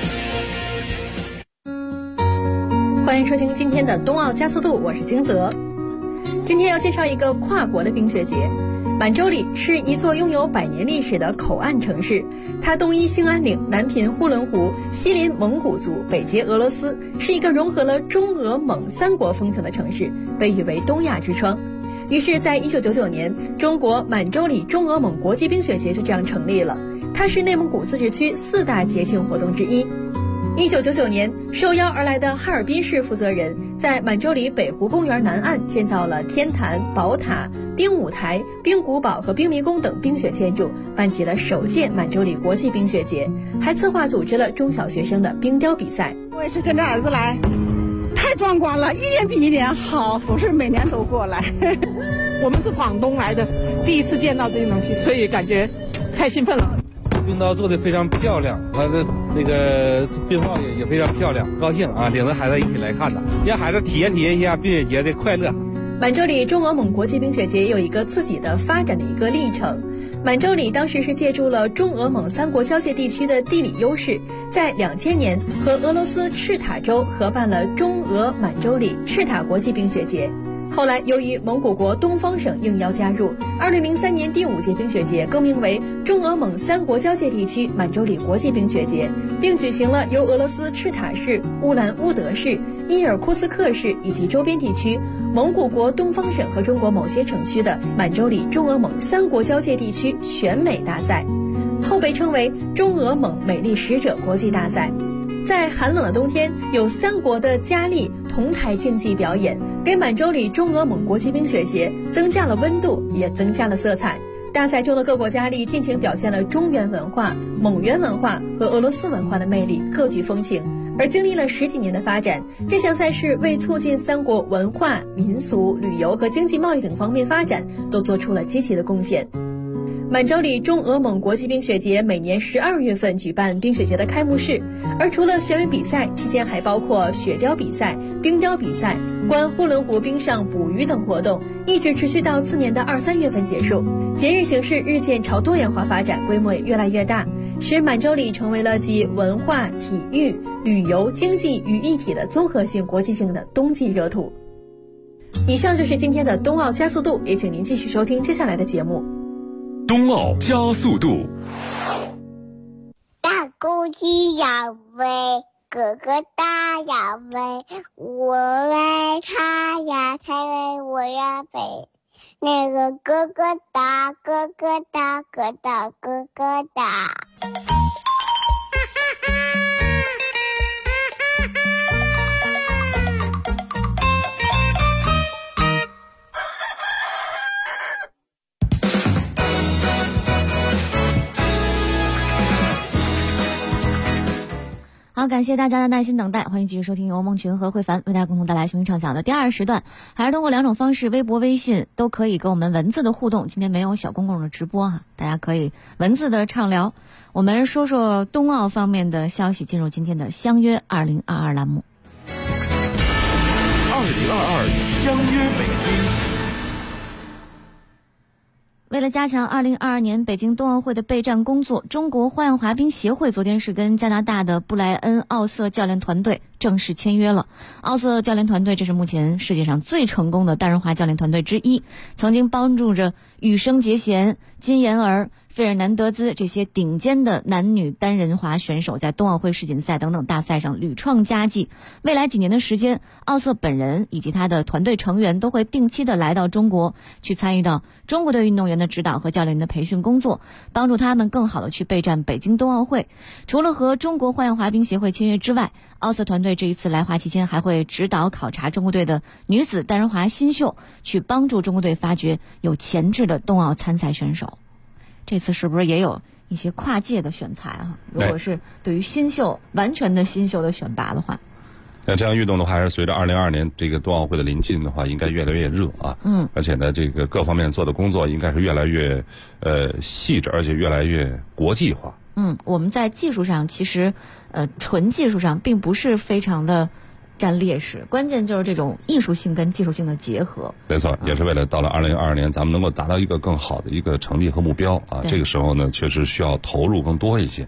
欢迎收听今天的冬奥加速度，我是金泽。今天要介绍一个跨国的冰雪节。满洲里是一座拥有100年历史的口岸城市，它东依兴安岭，南濒呼伦湖，西临蒙古族，北接俄罗斯，是一个融合了中俄蒙3国风情的城市，被誉为东亚之窗。于是在1999年，中国满洲里中俄蒙国际冰雪节就这样成立了，它是内蒙古自治区4大节庆活动之一。1999年，受邀而来的哈尔滨市负责人在满洲里北湖公园南岸建造了天坛、宝塔、冰舞台、冰古堡和冰迷宫等冰雪建筑，办起了首届满洲里国际冰雪节，还策划组织了中小学生的冰雕比赛。 我也是跟着儿子来，太壮观了，一年比一年好，总是每年都过来。我们是广东来的，第一次见到这些东西，所以感觉太兴奋了。 冰刀做的非常漂亮，完了那个冰帽也非常漂亮，高兴啊！领着孩子一起来看的，让孩子体验一下冰雪节的快乐。 满洲里中俄蒙国际冰雪节有一个自己的发展的一个历程。满洲里当时是借助了中俄蒙3国交界地区的地理优势，在2000年和俄罗斯赤塔州合办了中俄满洲里赤塔国际冰雪节。后来由于蒙古国东方省应邀加入，2003年第5届冰雪节更名为中俄蒙3国交界地区满洲里国际冰雪节，并举行了由俄罗斯赤塔市、乌兰乌德市、伊尔库斯克市以及周边地区、蒙古国东方省和中国某些城区的满洲里中俄蒙3国交界地区选美大赛，后被称为中俄蒙美丽使者国际大赛。在寒冷的冬天，有3国的佳丽同台竞技表演，给满洲里中俄蒙国际冰雪节增加了温度，也增加了色彩。大赛中的各国佳丽尽情表现了中原文化、蒙元文化和俄罗斯文化的魅力，各具风情。而经历了10几年的发展，这项赛事为促进3国文化、民俗、旅游和经济贸易等方面发展，都做出了积极的贡献。 满洲里中俄蒙国际冰雪节每年12月份举办冰雪节的开幕式，而除了雪美比赛，期间还包括雪雕比赛、冰雕比赛、观呼伦湖冰上捕鱼等活动，一直持续到次年的2、3月份结束。节日形式日渐朝多元化发展，规模也越来越大，使满洲里成为了集文化、体育、旅游、经济于一体的综合性国际性的冬季热土。以上就是今天的冬奥加速度，也请您继续收听接下来的节目。 冬奥加速度。 大公鸡要飞，哥哥大要飞，我为他呀才为我要飞。那个哥哥大，哥哥大，哥大，哥哥大。 好，感谢大家的耐心等待，欢迎继续收听由欧梦群和慧凡为大家共同带来雄鹰畅想的第2时段，还是通过2种方式，微博、微信都可以跟我们文字的互动。今天没有小公共的直播哈，大家可以文字的畅聊。我们说说冬奥方面的消息，进入今天的相约2022栏目。 2022相约北京。 为了加强2022年北京冬奥会的备战工作，中国花样滑冰协会昨天是跟加拿大的布莱恩·奥瑟教练团队正式签约了。奥瑟教练团队这是目前世界上最成功的单人滑教练团队之一，曾经帮助着羽生结弦、金妍儿、费尔南德兹这些顶尖的男女单人滑选手在冬奥会世锦赛等等大赛上屡创佳绩。未来几年的时间，奥瑟本人以及他的团队成员都会定期的来到中国，去参与到中国队运动员的指导和教练员的培训工作，帮助他们更好的去备战北京冬奥会。除了和中国花样滑冰协会签约之外，奥瑟团队这一次来华期间还会指导考察中国队的女子单人滑新秀，去帮助中国队发掘有潜质的冬奥参赛选手。这次是不是也有一些跨界的选材啊？如果是对于新秀完全的新秀的选拔的话， 那这样运动的话，还是随着2022年这个冬奥会的临近的话，应该越来越热啊。而且呢，这个各方面做的工作应该是越来越细致，而且越来越国际化。 我们在技术上其实纯技术上并不是非常的占劣势，关键就是这种艺术性跟技术性的结合。 没错，也是为了到了2022年咱们能够达到一个更好的一个成绩和目标啊。这个时候呢，确实需要投入更多一些。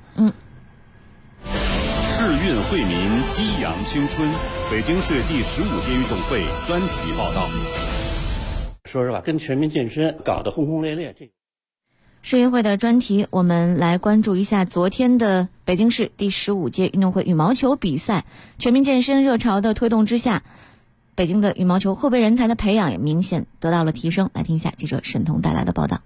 世运惠民，激扬青春。北京市第15届运动会专题报道。 说实话，跟全民健身搞得轰轰烈烈。 世运会的专题，我们来关注一下昨天的北京市第15届运动会羽毛球比赛。全民健身热潮的推动之下，北京的羽毛球后备人才的培养也明显得到了提升。来听一下记者沈彤带来的报道。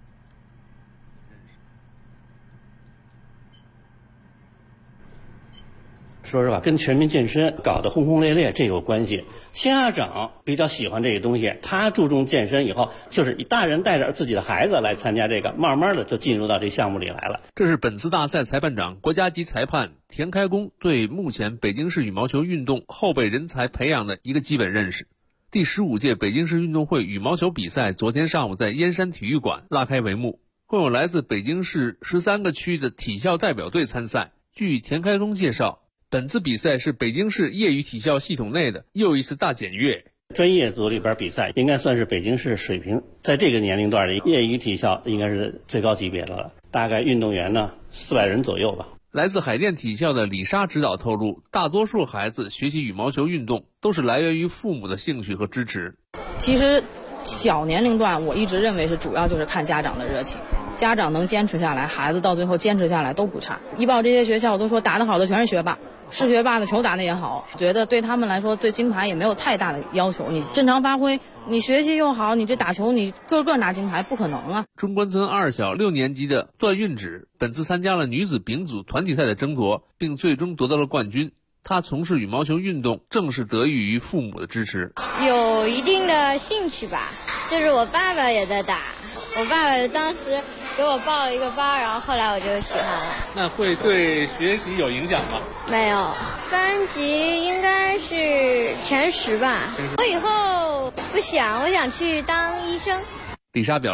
说实话，跟全民健身搞得轰轰烈烈这有关系。家长比较喜欢这个东西，他注重健身以后，就是大人带着自己的孩子来参加这个，慢慢的就进入到这项目里来了。 这是本次大赛裁判长、国家级裁判田开功对目前北京市羽毛球运动后备人才培养的一个基本认识。第15届北京市运动会羽毛球比赛昨天上午在燕山体育馆拉开帷幕，共有来自北京市13个区的体校代表队参赛。据田开功介绍，本次比赛是北京市业余体校系统内的又一次大检阅。 专业组里边比赛应该算是北京市水平，在这个年龄段的业余体校应该是最高级别的了，大概运动员呢400人左右吧。 来自海淀体校的李莎指导透露，大多数孩子学习羽毛球运动都是来源于父母的兴趣和支持。 其实小年龄段我一直认为是主要就是看家长的热情，家长能坚持下来，孩子到最后坚持下来都不差。一报这些学校都说打得好的全是学霸，是学霸的球打得也好，觉得对他们来说对金牌也没有太大的要求，你正常发挥，你学习又好，你这打球你个个拿金牌不可能啊。 中关村2小6年级的段韵芷本次参加了女子丙组团体赛的争夺，并最终夺得了冠军。她从事羽毛球运动正是得益于父母的支持， 有一定的兴趣吧，就是我爸爸也在打，我爸爸当时给我报了一个班，然后后来我就喜欢了。 那会对学习有影响吗？ 没有，3级应该是前10吧。我以后不想，我想去当医生。 李莎表示，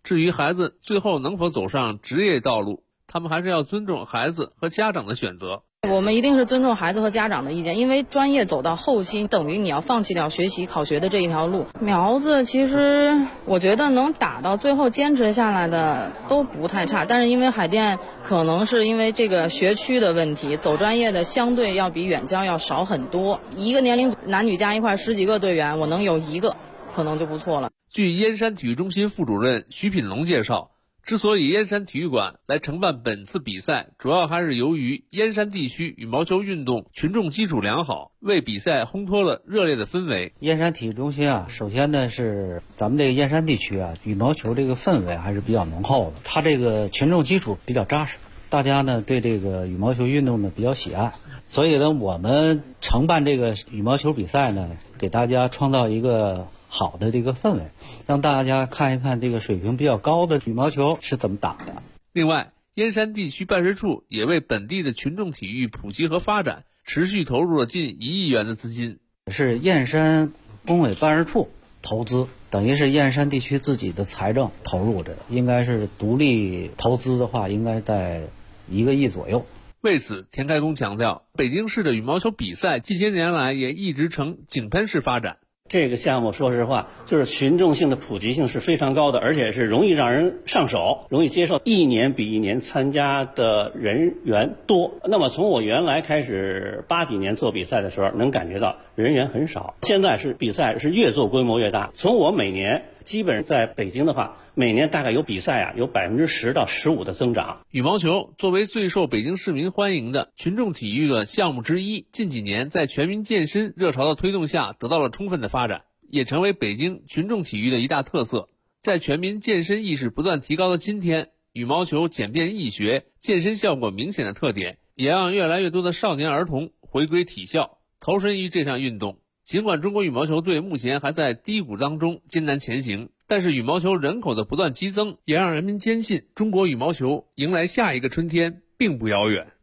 至于孩子最后能否走上职业道路，他们还是要尊重孩子和家长的选择。 我们一定是尊重孩子和家长的意见，因为专业走到后期，等于你要放弃掉学习考学的这一条路。苗子其实我觉得能打到最后坚持下来的都不太差，但是因为海淀可能是因为这个学区的问题，走专业的相对要比远郊要少很多。一个年龄男女加一块10几个队员，我能有1个可能就不错了。 据燕山体育中心副主任徐品龙介绍，之所以燕山体育馆来承办本次比赛，主要还是由于燕山地区羽毛球运动群众基础良好，为比赛烘托了热烈的氛围。 燕山体育中心啊，首先呢是咱们这个燕山地区啊，羽毛球这个氛围还是比较浓厚的，它这个群众基础比较扎实，大家呢对这个羽毛球运动呢比较喜爱，所以呢我们承办这个羽毛球比赛呢，给大家创造一个好的这个氛围，让大家看一看这个水平比较高的羽毛球是怎么打的。 另外，燕山地区办事处也为本地的群众体育普及和发展持续投入了近1亿元的资金。 是燕山工委办事处投资，等于是燕山地区自己的财政投入的，应该是独立投资的话，应该在1个亿左右。 为此，田开工强调，北京市的羽毛球比赛近些年来也一直呈井喷式发展。 这个项目说实话，就是群众性的普及性是非常高的，而且是容易让人上手，容易接受，一年比一年参加的人员多。那么从我原来开始80几年做比赛的时候，能感觉到人员很少，现在是比赛是越做规模越大。从我每年基本上在北京的话，每年大概有比赛有10%到15%的增长。 羽毛球作为最受北京市民欢迎的群众体育的项目之一，近几年在全民健身热潮的推动下得到了充分的发展，也成为北京群众体育的一大特色。在全民健身意识不断提高的今天，羽毛球简便易学、健身效果明显的特点，也让越来越多的少年儿童回归体校，投身于这项运动。尽管中国羽毛球队目前还在低谷当中艰难前行，但是羽毛球人口的不断激增，也让人们坚信中国羽毛球迎来下一个春天并不遥远。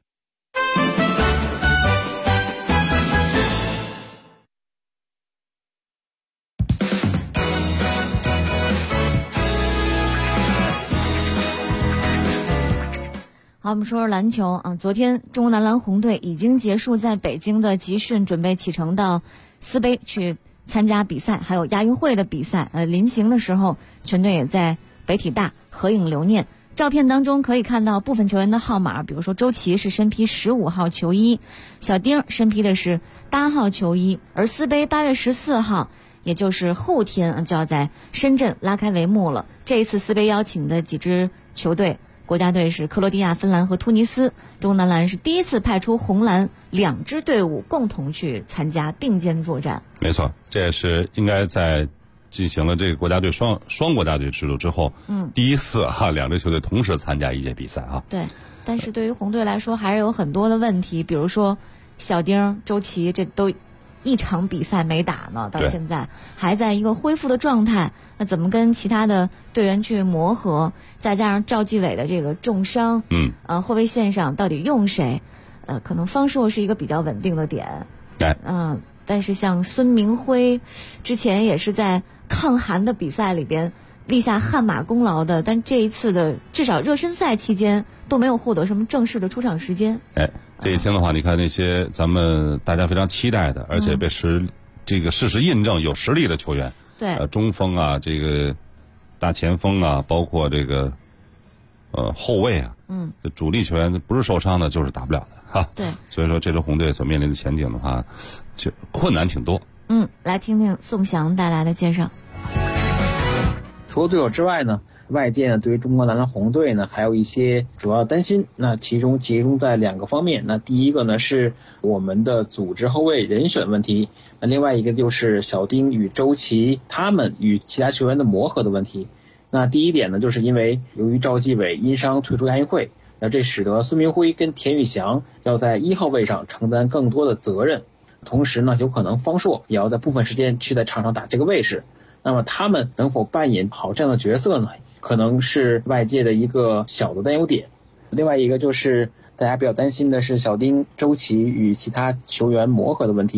好，我们说说篮球啊。昨天中国男篮红队已经结束在北京的集训，准备启程到斯杯去参加比赛，还有亚运会的比赛。临行的时候，全队也在北体大合影留念。照片当中可以看到部分球员的号码，比如说周琦是身披15号球衣，小丁身披的是8号球衣。而斯杯8月14号，也就是后天就要在深圳拉开帷幕了。这一次斯杯邀请的几支球队，国家队是克罗地亚、芬兰和突尼斯。中国男篮是第一次派出红蓝2支队伍共同去参加，并肩作战。 没错，这也是应该在进行了这个国家队双国家队制度之后，第一次2支球队同时参加一届比赛啊。 对，但是对于红队来说还是有很多的问题，比如说小丁、周琦这都一场比赛没打呢，到现在还在一个恢复的状态，那怎么跟其他的队员去磨合？再加上赵继伟的这个重伤，后卫线上到底用谁？可能方硕是一个比较稳定的点，但是像孙明辉之前也是在抗韩的比赛里边立下汗马功劳的，但这一次的至少热身赛期间都没有获得什么正式的出场时间。 这一天的话，你看那些咱们大家非常期待的，而且被这个事实印证有实力的球员， 对， 中锋啊，这个大前锋啊，包括这个后卫啊，主力球员不是受伤的就是打不了的哈。 对， 所以说这支红队所面临的前景的话，就困难挺多。 来听听宋翔带来的介绍。 除了队友之外呢，外界呢对于中国男篮红队呢还有一些主要担心，那其中集中在2个方面。那第一个呢是我们的组织后卫人选问题，那另外一个就是小丁与周琦他们与其他球员的磨合的问题。那第一点呢，就是因为由于赵继伟因伤退出亚运会，那这使得孙明辉跟田宇翔要在1号位上承担更多的责任，同时呢有可能方硕也要在部分时间去在场上打这个位置。那么他们能否扮演好这样的角色呢？可能是外界的一个小的担忧点。另外一个就是大家比较担心的是小丁、周琦与其他球员磨合的问题。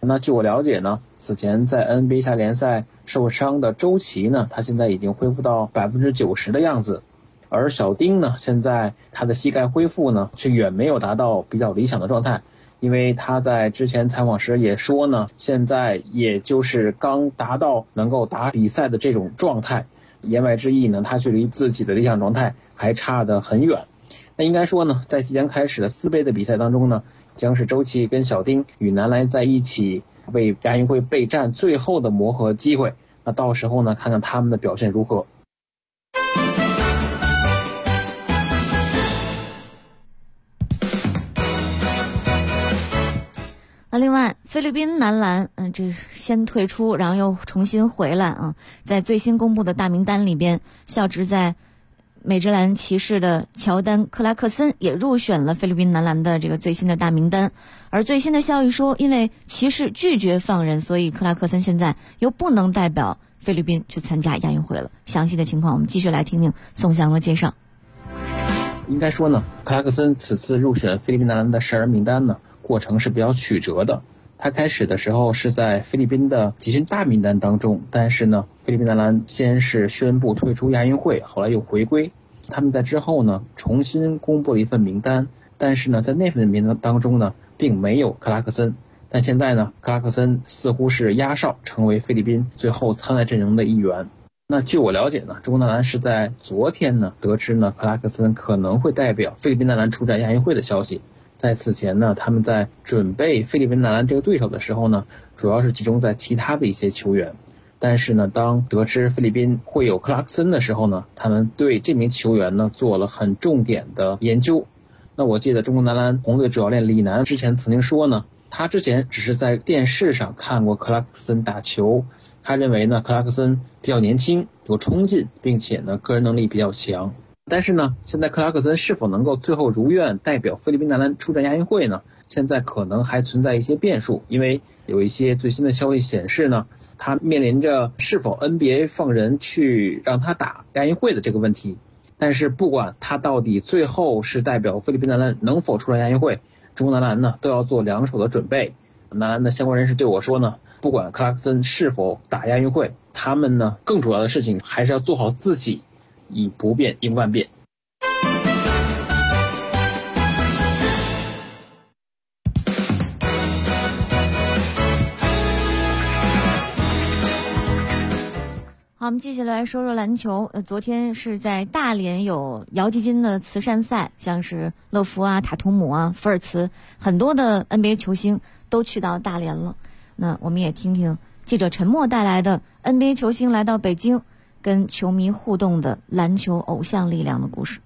那据我了解呢，此前在 NBA 夏联赛受伤的周琦呢，他现在已经恢复到90%的样子，而小丁呢，现在他的膝盖恢复呢，却远没有达到比较理想的状态，因为他在之前采访时也说呢，现在也就是刚达到能够打比赛的这种状态，言外之意呢，他距离自己的理想状态还差得很远。那应该说呢，在即将开始的4杯的比赛当中呢，将是周琦跟小丁与男篮在一起为亚运会备战最后的磨合机会。那到时候呢，看看他们的表现如何。 另外，菲律宾男篮，这先退出，然后又重新回来啊。在最新公布的大名单里边，效职在美职篮骑士的乔丹·克拉克森也入选了菲律宾男篮的这个最新的大名单。而最新的消息说，因为骑士拒绝放人，所以克拉克森现在又不能代表菲律宾去参加亚运会了。详细的情况，我们继续来听听宋翔的介绍。 应该说呢，克拉克森此次入选菲律宾男篮的12人名单呢，过程是比较曲折的。他开始的时候是在菲律宾的集训大名单当中，但是呢，菲律宾男篮先是宣布退出亚运会，后来又回归。他们在之后呢，重新公布了一份名单，但是呢，在那份名单当中呢，并没有克拉克森。但现在呢，克拉克森似乎是压哨，成为菲律宾最后参赛阵容的一员。那据我了解呢，中国男篮是在昨天呢得知呢克拉克森可能会代表菲律宾男篮出战亚运会的消息。在此前呢，他们在准备菲律宾男篮这个对手的时候呢，主要是集中在其他的一些球员。但是呢，当得知菲律宾会有克拉克森的时候呢，他们对这名球员呢做了很重点的研究。那我记得中国男篮红队主教练李楠之前曾经说呢，他之前只是在电视上看过克拉克森打球，他认为呢克拉克森比较年轻，有冲劲，并且呢个人能力比较强。但是呢，现在克拉克森是否能够最后如愿代表菲律宾男篮出战亚运会呢？现在可能还存在一些变数，因为有一些最新的消息显示呢，他面临着是否 NBA 放人去让他打亚运会的这个问题。但是不管他到底最后是代表菲律宾男篮能否出战亚运会，中国男篮呢都要做两手的准备。男篮的相关人士对我说呢，不管克拉克森是否打亚运会，他们呢更主要的事情还是要做好自己，以不变应万变。 好，我们继续来说说篮球。昨天是在大连有姚基金的慈善赛，像是乐福啊、塔图姆啊、福尔茨，很多的 NBA 球星都去到大连了。那我们也听听记者陈默带来的 NBA 球星来到北京跟球迷互动的篮球偶像力量的故事。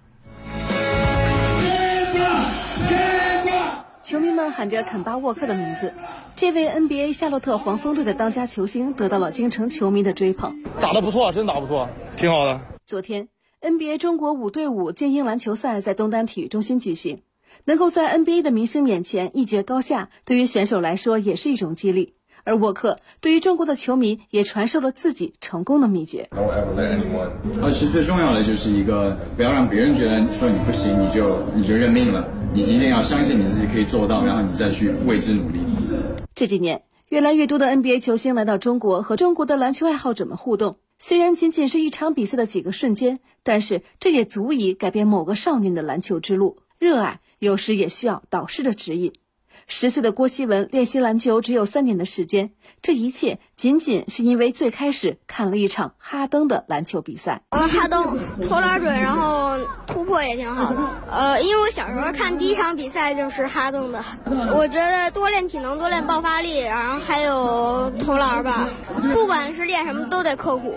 球迷们喊着肯巴沃克的名字，这位 NBA 夏洛特黄蜂队的当家球星得到了京城球迷的追捧。 打得不错，真打不错，挺好的。 昨天 NBA 中国5对5精英篮球赛在东单体育中心举行，能够在 NBA 的明星面前一决高下，对于选手来说也是一种激励。而沃克对于中国的球迷也传授了自己成功的秘诀。 其实最重要的就是一个不要让别人觉得说你不行你就认命了，你一定要相信你自己可以做到，然后你再去为之努力。 这几年越来越多的 NBA 球星来到中国，和中国的篮球爱好者们互动。虽然仅仅是一场比赛的几个瞬间，但是这也足以改变某个少年的篮球之路。热爱有时也需要导师的指引。10岁的郭希文练习篮球只有3年的时间，这一切仅仅是因为最开始看了一场哈登的篮球比赛。 哈登投篮准，然后突破也挺好的。因为我小时候看第一场比赛就是哈登的，我觉得多练体能，多练爆发力，然后还有投篮吧，不管是练什么都得刻苦。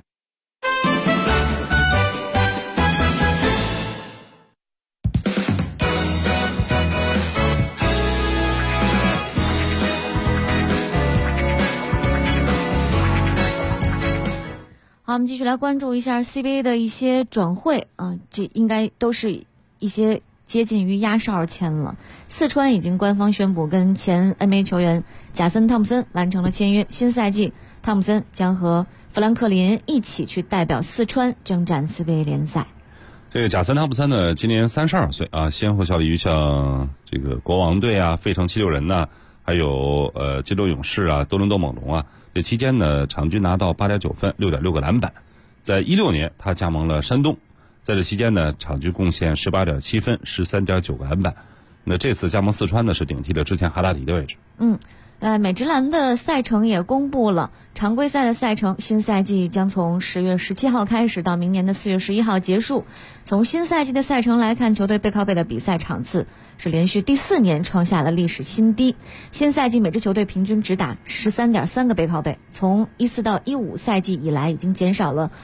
好，我们继续来关注一下 CBA 的一些转会啊，这应该都是一些接近于压哨签了。四川已经官方宣布跟前 NBA 球员贾森·汤普森完成了签约，新赛季汤普森将和富兰克林一起去代表四川征战 CBA 联赛。 这个贾森·汤普森呢，今年32岁啊，先后效力于像这个国王队啊、费城76人呐， 还有金州勇士啊、多伦多猛龙啊。这期间呢，场均拿到8.9分、6.6个篮板。在16年，他加盟了山东，在这期间呢，场均贡献18.7分、13.9个篮板。那这次加盟四川呢，是顶替了之前哈达迪的位置。 美职篮的赛程也公布了，常规赛的赛程，新赛季将从10月17号开始到明年的4月11号结束。从新赛季的赛程来看，球队背靠背的比赛场次是连续第4年创下了历史新低。新赛季每支球队平均只打13.3个背靠背，从14到15赛季以来已经减少了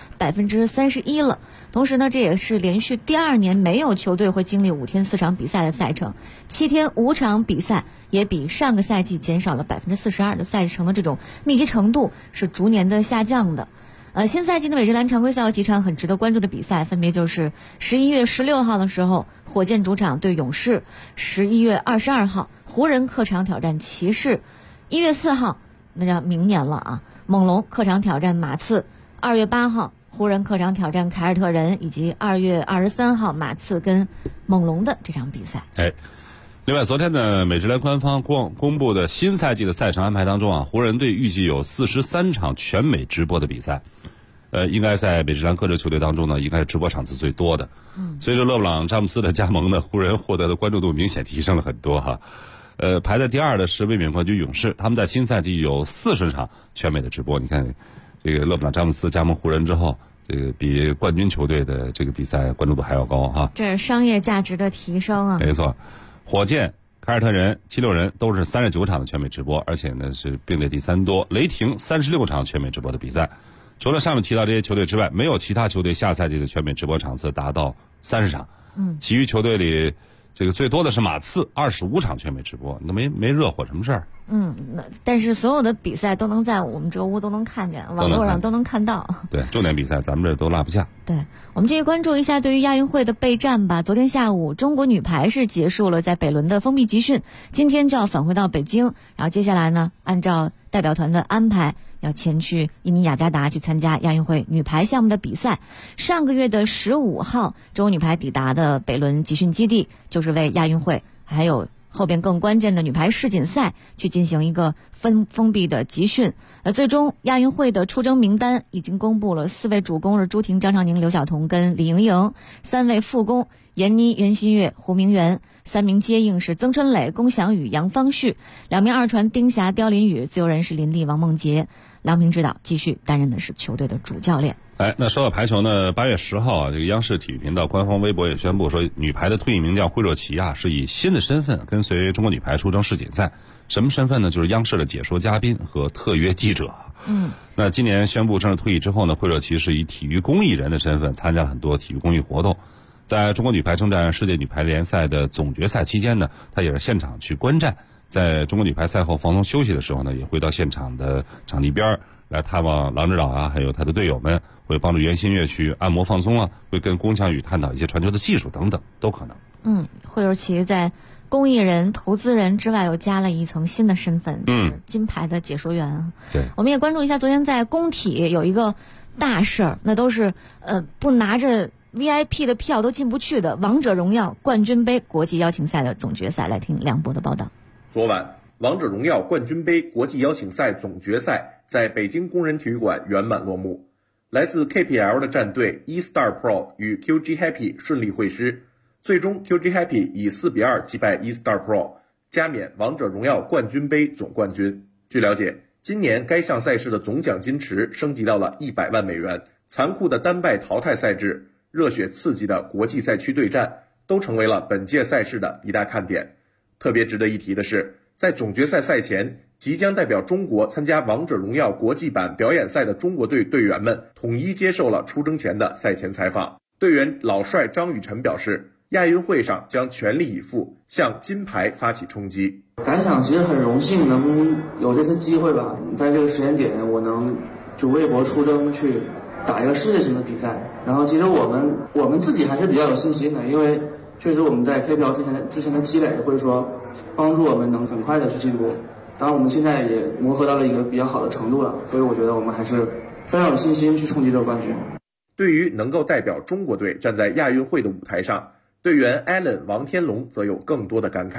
31%了。同时呢，这也是连续第2年没有球队会经历5天4场比赛的赛程，7天5场比赛也比上个赛季减少了42%的赛程的这种密集程度是逐年的下降的。新赛季的美职篮常规赛有几场很值得关注的比赛，分别就是11月16号的时候，火箭主场对勇士；11月22号，湖人客场挑战骑士；1月4号，那叫明年了啊，猛龙客场挑战马刺；2月8号，湖人客场挑战凯尔特人，以及2月23号马刺跟猛龙的这场比赛。 另外，昨天呢，美职篮官方公布的新赛季的赛程安排当中啊，湖人队预计有43场全美直播的比赛，应该在美职篮各支球队当中呢，应该是直播场次最多的。随着勒布朗·詹姆斯的加盟呢，湖人获得的关注度明显提升了很多哈。排在第2的是卫冕冠军勇士，他们在新赛季有40场全美的直播。你看，这个勒布朗·詹姆斯加盟湖人之后，这个比冠军球队的这个比赛关注度还要高哈。 这是商业价值的提升啊。 没错。火箭、凯尔特人、76人都是39场的全美直播，而且呢是并列第3多。雷霆36场全美直播的比赛。除了上面提到这些球队之外，没有其他球队下赛季的全美直播场次达到30场。其余球队里，这个最多的是马刺25场全美直播，那没热火什么事儿。 但是所有的比赛都能在我们这屋都能看见，网络上都能看到。 对，重点比赛咱们这都落不下。 对，我们继续关注一下对于亚运会的备战吧。昨天下午，中国女排是结束了在北仑的封闭集训，今天就要返回到北京，然后接下来呢，按照代表团的安排，要前去印尼雅加达去参加亚运会女排项目的比赛。上个月的15号，中国女排抵达的北仑集训基地，就是为亚运会还有后边更关键的女排世锦赛去进行一个封闭的集训。最终亚运会的出征名单已经公布了，4位主攻是朱婷、张常宁、刘晓彤跟李盈莹，3位副攻闫妮、袁心玥、胡明媛，3名接应是曾春蕾、龚翔宇、杨方旭，2名二传丁霞、刁琳宇，自由人是林丽、王梦洁。郎平指导继续担任的是球队的主教练。 那说到排球呢，8月10号啊，这个央视体育频道官方微博也宣布说，女排的退役名将惠若琪啊，是以新的身份跟随中国女排出征世锦赛。什么身份呢？就是央视的解说嘉宾和特约记者。那今年宣布正式退役之后呢，惠若琪是以体育公益人的身份参加了很多体育公益活动。在中国女排征战世界女排联赛的总决赛期间呢，她也是现场去观战。在中国女排赛后放松休息的时候呢，也会到现场的场地边来探望郎指导啊，还有他的队友们，会帮助袁心玥去按摩放松啊，会跟龚翔宇探讨一些传球的技术等等，都可能。 惠若琪在公益人、投资人之外又加了一层新的身份，金牌的解说员。 对， 我们也关注一下，昨天在工体有一个大事儿，那都是不拿着 VIP 的票都进不去的王者荣耀冠军杯国际邀请赛的总决赛。来听梁博的报道。 昨晚，王者荣耀冠军杯国际邀请赛总决赛在北京工人体育馆圆满落幕。来自 KPL 的战队 eStar Pro 与 QG Happy 顺利会师，最终 QG Happy 以4-2击败 eStar Pro， 加冕王者荣耀冠军杯总冠军。据了解，今年该项赛事的总奖金池升级到了100万美元，残酷的单败淘汰赛制、热血刺激的国际赛区对战都成为了本届赛事的一大看点。特别值得一提的是，在总决赛赛前，即将代表中国参加王者荣耀国际版表演赛的中国队队员们统一接受了出征前的赛前采访。队员老帅张雨晨表示，亚运会上将全力以赴向金牌发起冲击。 感想其实很荣幸能有这次机会吧，在这个时间点我能就微博出征去打一个世界性的比赛。然后其实我们自己还是比较有信心的，因为确实我们在 KPL 之前的积累会说帮助我们能很快的去进步。当然我们现在也磨合到了一个比较好的程度了，所以我觉得我们还是非常有信心去冲击这个冠军。 对于能够代表中国队站在亚运会的舞台上，队员 Allen 王天龙则有更多的感慨。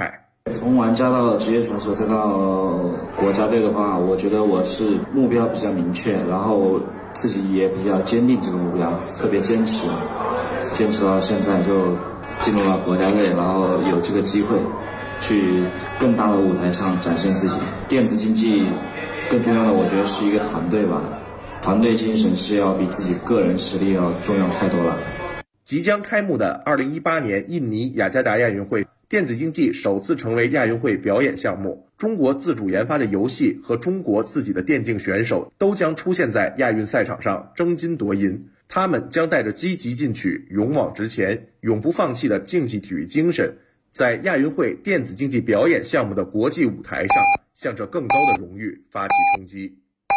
从玩家到职业选手再到国家队的话，我觉得我是目标比较明确，然后自己也比较坚定这个目标，特别坚持到现在就进入了国家队，然后有这个机会去更大的舞台上展现自己。电子竞技更重要的，我觉得是一个团队吧，团队精神是要比自己个人实力要重要太多了。 即将开幕的2018年印尼雅加达亚运会，电子竞技首次成为亚运会表演项目。中国自主研发的游戏和中国自己的电竞选手都将出现在亚运赛场上争金夺银。他们将带着积极进取、勇往直前、永不放弃的竞技体育精神，在亚运会电子竞技表演项目的国际舞台上，向着更高的荣誉发起冲击。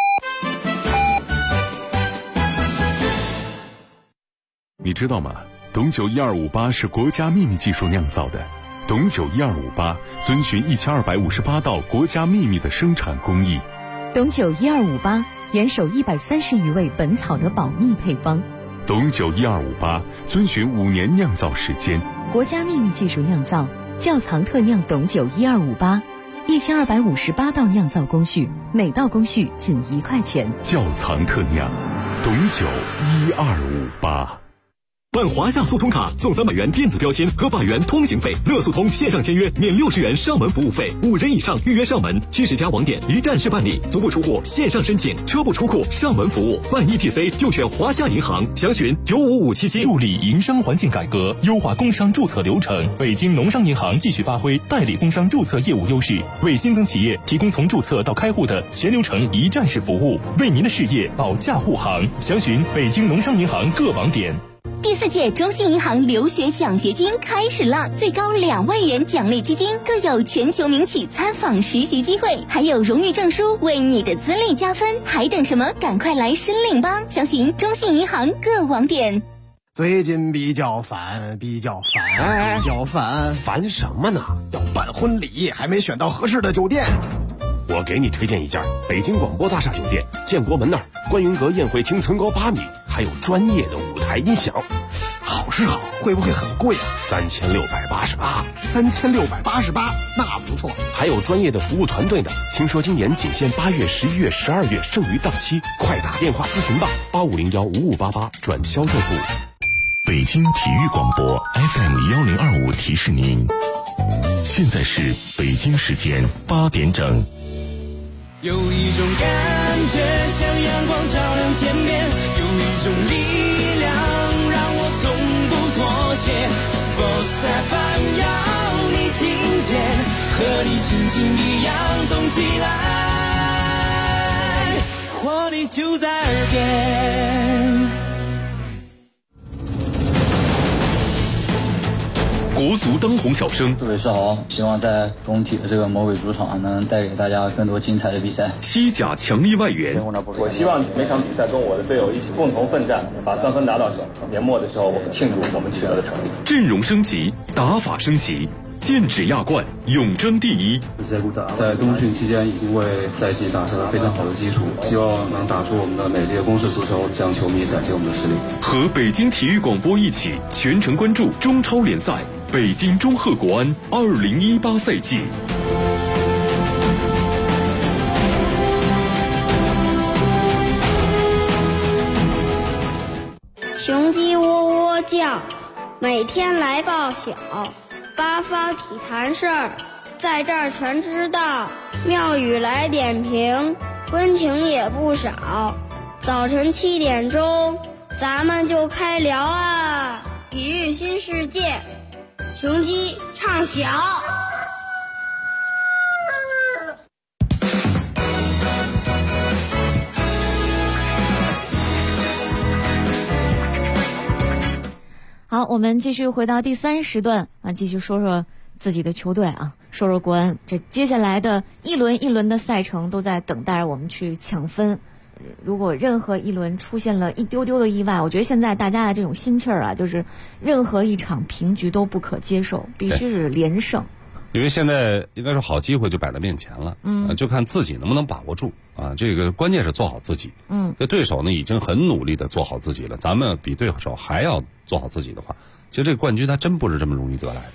你知道吗？董酒1258是国家秘密技术酿造的。董酒1258遵循1258道国家秘密的生产工艺。 董酒1258严守130余味本草的保密配方。 董酒1258遵循5年酿造时间。 国家秘密技术酿造，窖藏特酿董酒1258，1258道酿造工序，每道工序仅1块钱。 窖藏特酿，董酒1258。 办华夏速通卡送300元电子标签和100元通行费，乐速通线上签约免60元上门服务费，5人以上预约上门，70家网点一站式办理，足不出户线上申请，车不出库上门服务，办 ETC 就选华夏银行，详询95577。 助力营商环境改革，优化工商注册流程。北京农商银行继续发挥代理工商注册业务优势，为新增企业提供从注册到开户的全流程一站式服务，为您的事业保驾护航。详询北京农商银行各网点。 第4届中信银行留学奖学金开始了，最高2万元奖励基金，各有全球名企参访实习机会，还有荣誉证书为你的资历加分，还等什么？赶快来申领吧！详询中信银行各网点。 最近比较烦， 烦什么呢？ 要办婚礼，还没选到合适的酒店。 我给你推荐一家北京广播大厦酒店，建国门那儿，观云阁宴会厅层高8米，还有专业的舞台音响。 好是好，会不会很贵啊 ？3688。 3688，那不错。 还有专业的服务团队呢。听说今年仅限8月、11月、12月，剩余档期，快打电话咨询吧，85015588转销售部。 北京体育广播 FM1025提示您，现在是北京时间8点整。 有一种感觉像阳光照亮天边，有一种力量让我从不妥协。Sports FM 要你听见，和你心情一样动起来，活力就在耳边。 国足当红小生， 各位是好，希望在中体的这个魔鬼主场能带给大家更多精彩的比赛。 西甲强力外援， 我希望每场比赛跟我的队友一起共同奋战，把3分拿到手。年末的时候，我们庆祝我们取得的成绩。 阵容升级，打法升级，剑指亚冠，永争第一。 在冬训期间已经为赛季打下了非常好的基础，希望能打出我们的美丽的攻势足球，向球迷展现我们的实力。 和北京体育广播一起全程关注中超联赛。北京中赫国安2018赛季。 雄鸡喔喔叫，每天来报晓，八方体坛事儿，在这儿全知道。庙宇来点评，温情也不少。早晨7点钟，咱们就开聊啊！体育新世界。雄鸡唱晓。 好，我们继续回到第3时段啊，继续说说自己的球队啊，说说国安。这接下来的一轮一轮的赛程都在等待我们去抢分。如果任何一轮出现了一丢丢的意外，我觉得现在大家的这种心气儿啊，就是任何一场平局都不可接受，必须是连胜。 因为现在应该说好机会就摆在面前了，就看自己能不能把握住啊。这个关键是做好自己。这对手呢已经很努力的做好自己了，咱们比对手还要做好自己的话，其实这个冠军它真不是这么容易得来的。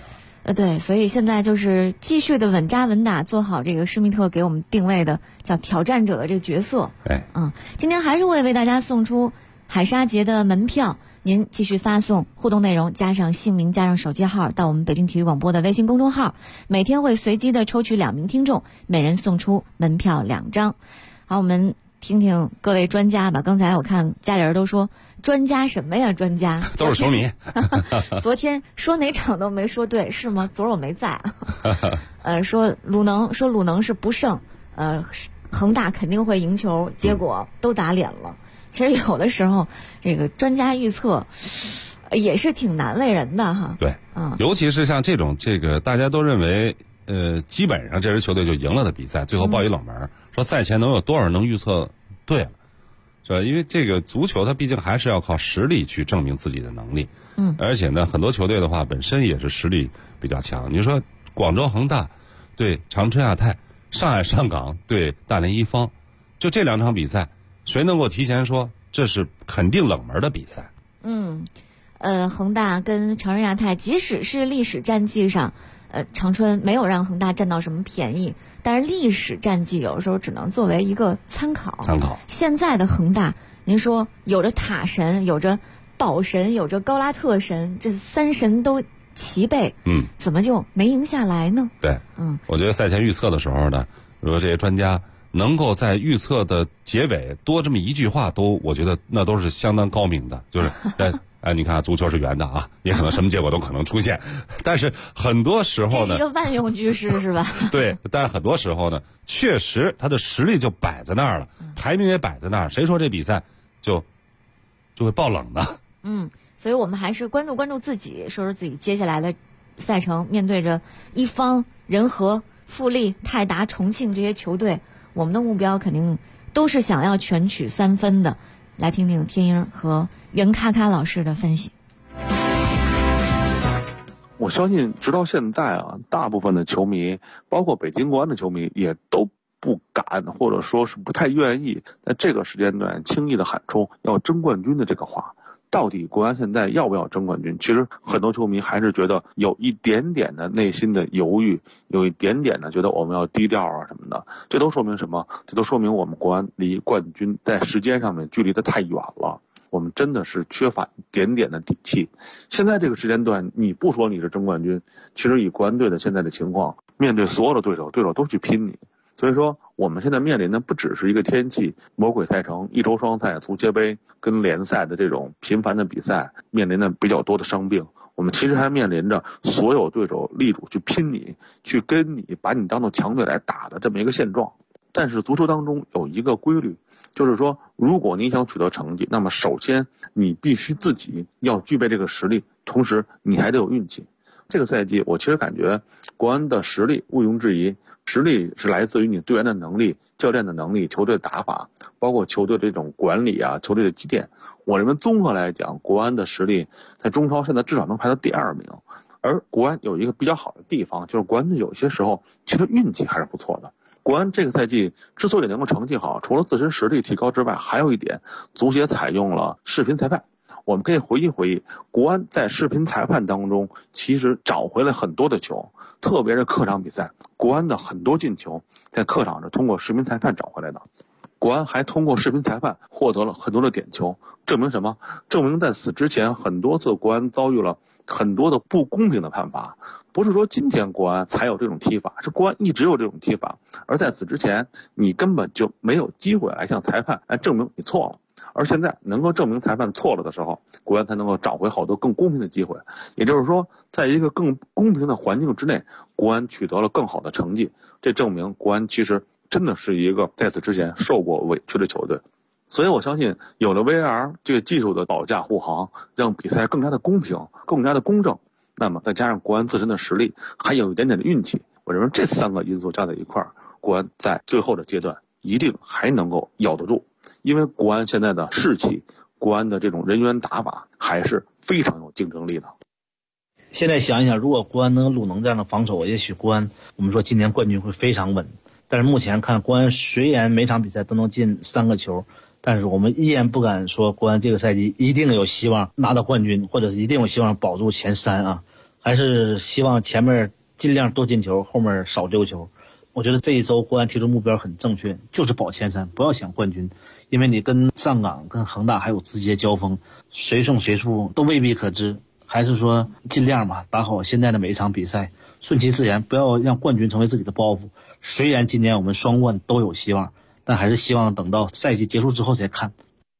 对，所以现在就是继续的稳扎稳打，做好这个施密特给我们定位的叫挑战者的这个角色。今天还是会为大家送出海沙节的门票，您继续发送互动内容加上姓名加上手机号到我们北京体育广播的微信公众号，每天会随机的抽取2名听众，每人送出门票2张。好，我们听听各位专家吧。刚才我看家里人都说专家什么呀？专家都是球迷。 昨天说哪场都没说对，是吗？昨儿我没在。说鲁能是不胜，恒大肯定会赢球，结果都打脸了。其实有的时候这个专家预测也是挺难为人的哈。 对，尤其是像这种大家都认为基本上这支球队就赢了的比赛，最后爆一冷门，说赛前能有多少人能预测对了，是吧？因为这个足球它毕竟还是要靠实力去证明自己的能力。而且呢，很多球队的话本身也是实力比较强。你说广州恒大对长春亚泰，上海上港对大连一方，就这2场比赛，谁能够提前说这是肯定冷门的比赛？ 恒大跟长春亚泰，即使是历史战绩上，长春没有让恒大占到什么便宜，但是历史战绩有时候只能作为一个参考。现在的恒大，您说有着塔神，有着宝神，有着高拉特神，这3神都齐备，怎么就没赢下来呢？ 对，我觉得赛前预测的时候呢，如果这些专家能够在预测的结尾多这么一句话，我觉得那都是相当高明的，就是你看足球是圆的啊，也可能什么结果都可能出现，但是很多时候呢， 这一个万用句式是吧？ 对，但是很多时候呢，确实他的实力就摆在那儿了，排名也摆在那儿，谁说这比赛就会爆冷呢？ 所以我们还是关注自己，说自己接下来的赛程，面对着一方、仁和、富力、泰达、重庆这些球队，我们的目标肯定都是想要全取3分的。来听听天英和袁咔咔老师的分析。 我相信直到现在啊，大部分的球迷，包括北京国安的球迷，也都不敢或者说是不太愿意在这个时间段轻易的喊出要争冠军的这个话。到底国安现在要不要争冠军？其实很多球迷还是觉得有一点点的内心的犹豫，有一点点的觉得我们要低调啊什么的。这都说明什么？这都说明我们国安离冠军在时间上面距离的太远了。我们真的是缺乏一点点的底气。现在这个时间段，你不说你是争冠军，其实以国安队的现在的情况，面对所有的对手都去拼你。所以说我们现在面临的不只是一个天气、魔鬼赛程、一周双赛、足协杯跟联赛的这种频繁的比赛，面临的比较多的伤病，我们其实还面临着所有对手力主去拼你，去跟你把你当做强队来打的这么一个现状。但是足球当中有一个规律，就是说如果你想取得成绩，那么首先你必须自己要具备这个实力，同时你还得有运气。这个赛季我其实感觉国安的实力毋庸置疑，实力是来自于你队员的能力、教练的能力、球队的打法，包括球队这种管理啊、球队的积淀。我认为综合来讲，国安的实力在中超现在至少能排到第2名。而国安有一个比较好的地方，就是国安有些时候其实运气还是不错的。国安这个赛季之所以能够成绩好，除了自身实力提高之外，还有一点，足协采用了视频裁判。我们可以回忆回忆，国安在视频裁判当中其实找回了很多的球，特别是客场比赛，国安的很多进球在客场是通过视频裁判找回来的。国安还通过视频裁判获得了很多的点球，证明什么？证明在此之前很多次国安遭遇了很多的不公平的判罚。不是说今天国安才有这种踢法，是国安一直有这种踢法，而在此之前你根本就没有机会来向裁判来证明你错了。而现在能够证明裁判错了的时候，国安才能够找回好多更公平的机会。也就是说，在一个更公平的环境之内，国安取得了更好的成绩。这证明国安其实真的是一个在此之前受过委屈的球队。所以我相信有了 VAR 这个技术的保驾护航，让比赛更加的公平、更加的公正，那么再加上国安自身的实力，还有一点点的运气，我认为这3个因素加在一块儿，国安在最后的阶段一定还能够咬得住。因为国安现在的士气，国安的这种人员打法还是非常有竞争力的。 现在想一想，如果国安能鲁能这样的防守，也许国安我们说今年冠军会非常稳。但是目前看国安虽然每场比赛都能进3个球，但是我们依然不敢说国安这个赛季一定有希望拿到冠军，或者是一定有希望保住前3啊。 还是希望前面尽量多进球，后面少丢球。我觉得这一周国安提出目标很正确，就是保前三，不要想冠军，因为你跟上港、跟恒大还有直接交锋，谁胜谁负都未必可知。还是说尽量吧，打好现在的每一场比赛，顺其自然，不要让冠军成为自己的包袱。虽然今年我们双冠都有希望，但还是希望等到赛季结束之后再看。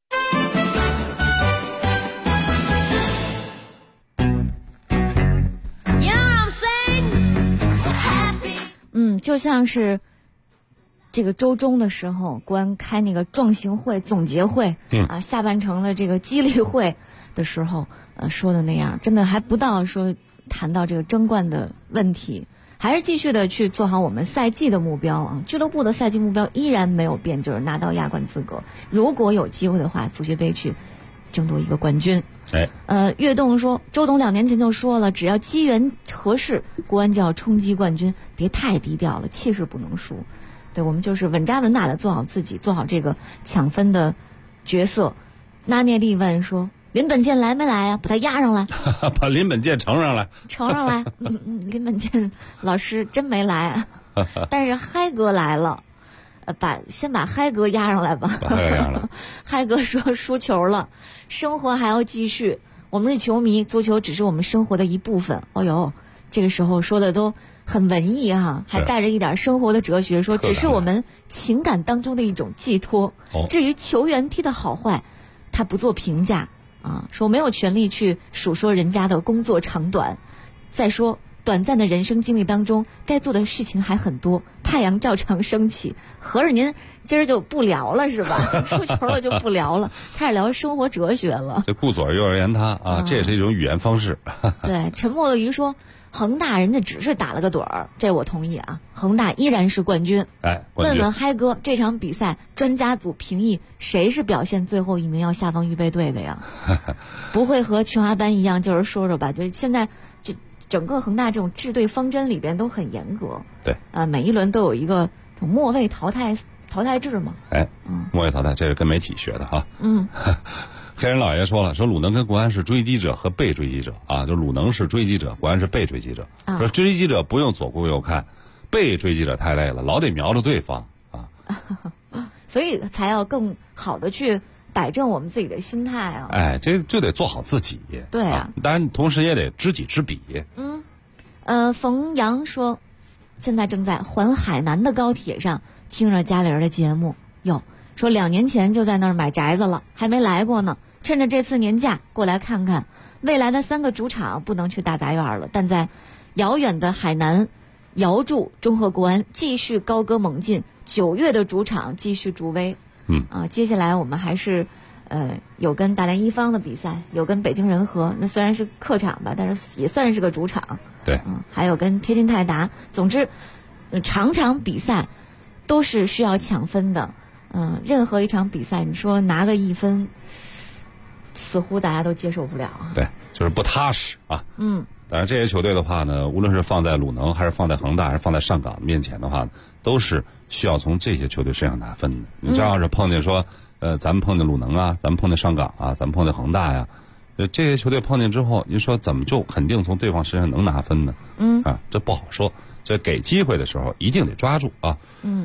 就像是这个周中的时候，国安开那个壮行会、总结会，下半程的这个激励会的时候，说的那样，真的还不到说谈到这个争冠的问题，还是继续的去做好我们赛季的目标啊。俱乐部的赛季目标依然没有变，就是拿到亚冠资格。如果有机会的话，足协杯去争夺一个冠军。悦动说，周董2年前就说了，只要机缘合适，国安就要冲击冠军，别太低调了，气势不能输。对，我们就是稳扎稳打的做好自己，做好这个抢分的角色。纳涅利问说，林本健来没来啊？把他压上来， 把林本健呈上来， 呈上来。林本健老师真没来，但是嗨哥来了。先把嗨哥压上来吧。嗨哥说输球了，生活还要继续。我们是球迷，足球只是我们生活的一部分。哦呦，这个时候说的都很文艺哈，还带着一点生活的哲学，说只是我们情感当中的一种寄托。至于球员踢的好坏，他不做评价啊，说没有权利去数说人家的工作长短。再说，短暂的人生经历当中，该做的事情还很多，太阳照常升起。合着您今儿就不聊了是吧？输球了就不聊了，开始聊生活哲学了。 这顾左右而言他啊，这也是一种语言方式。 对，沉默的鱼说，恒大人家只是打了个盹儿，这我同意啊。恒大依然是冠军。问问嗨哥，这场比赛专家组评议谁是表现最后一名要下放预备队的呀？不会和琼华班一样，就是说说吧，就现在就整个恒大这种治队方针里边都很严格。 对， 每一轮都有一个末位淘汰制嘛。 末位淘汰，这是跟媒体学的哈。黑人老爷说了，说鲁能跟国安是追击者和被追击者啊，就鲁能是追击者，国安是被追击者。说追击者不用左顾右看，被追击者太累了，老得瞄着对方啊。 所以才要更好的去摆正我们自己的心态啊。 这就得做好自己。 对啊， 当然同时也得知己知彼。 冯阳说，现在正在环海南的高铁上听着嘉玲的节目哟，说2年前就在那儿买宅子了，还没来过呢，趁着这次年假过来看看。未来的3个主场不能去大杂院了，但在遥远的海南遥祝中赫国安继续高歌猛进，9月的主场继续助威。接下来我们还是有跟大连一方的比赛，有跟北京人和，那虽然是客场吧，但是也算是个主场。 对， 还有跟天津泰达。总之，场比赛都是需要抢分的。任何一场比赛，你说拿个1分，似乎大家都接受不了。 对，就是不踏实啊。当然这些球队的话呢，无论是放在鲁能还是放在恒大还是放在上港面前的话，都是需要从这些球队身上拿分的。你这要是碰见说咱们碰见鲁能啊，咱们碰见上港啊，咱们碰见恒大呀，这些球队碰见之后，你说怎么就肯定从对方身上能拿分呢？这不好说。所以给机会的时候一定得抓住啊。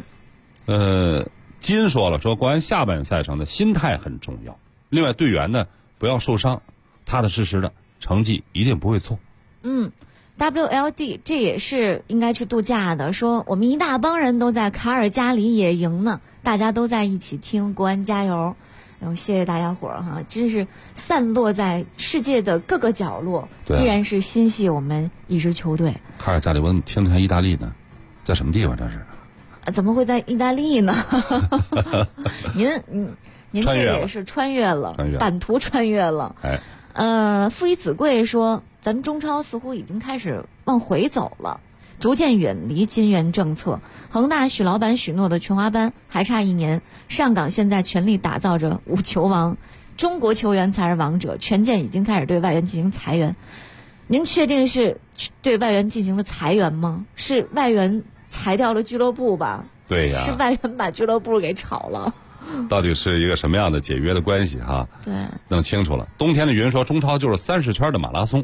金说了，说国安下半赛程的心态很重要，另外队员呢不要受伤，踏踏实实的，成绩一定不会错。 WLD 这也是应该去度假的，说我们一大帮人都在卡尔加里野营呢，大家都在一起听国安加油。谢谢大家伙儿哈，真是散落在世界的各个角落，依然是心系我们一支球队。 卡尔加里，我听着像意大利呢，在什么地方这是？ 怎么会在意大利呢？您这也是穿越了，版图穿越了。父以子贵说，咱们中超似乎已经开始往回走了，逐渐远离金元政策。恒大许老板许诺的琼华班还差1年，上港现在全力打造着5球王，中国球员才是王者。权健已经开始对外援进行裁员，您确定是对外援进行的裁员吗？是外援裁掉了俱乐部吧？ 对呀， 是外援把俱乐部给炒了。 到底是一个什么样的解约的关系哈？ 对， 弄清楚了。冬天的云说，中超就是30圈的马拉松，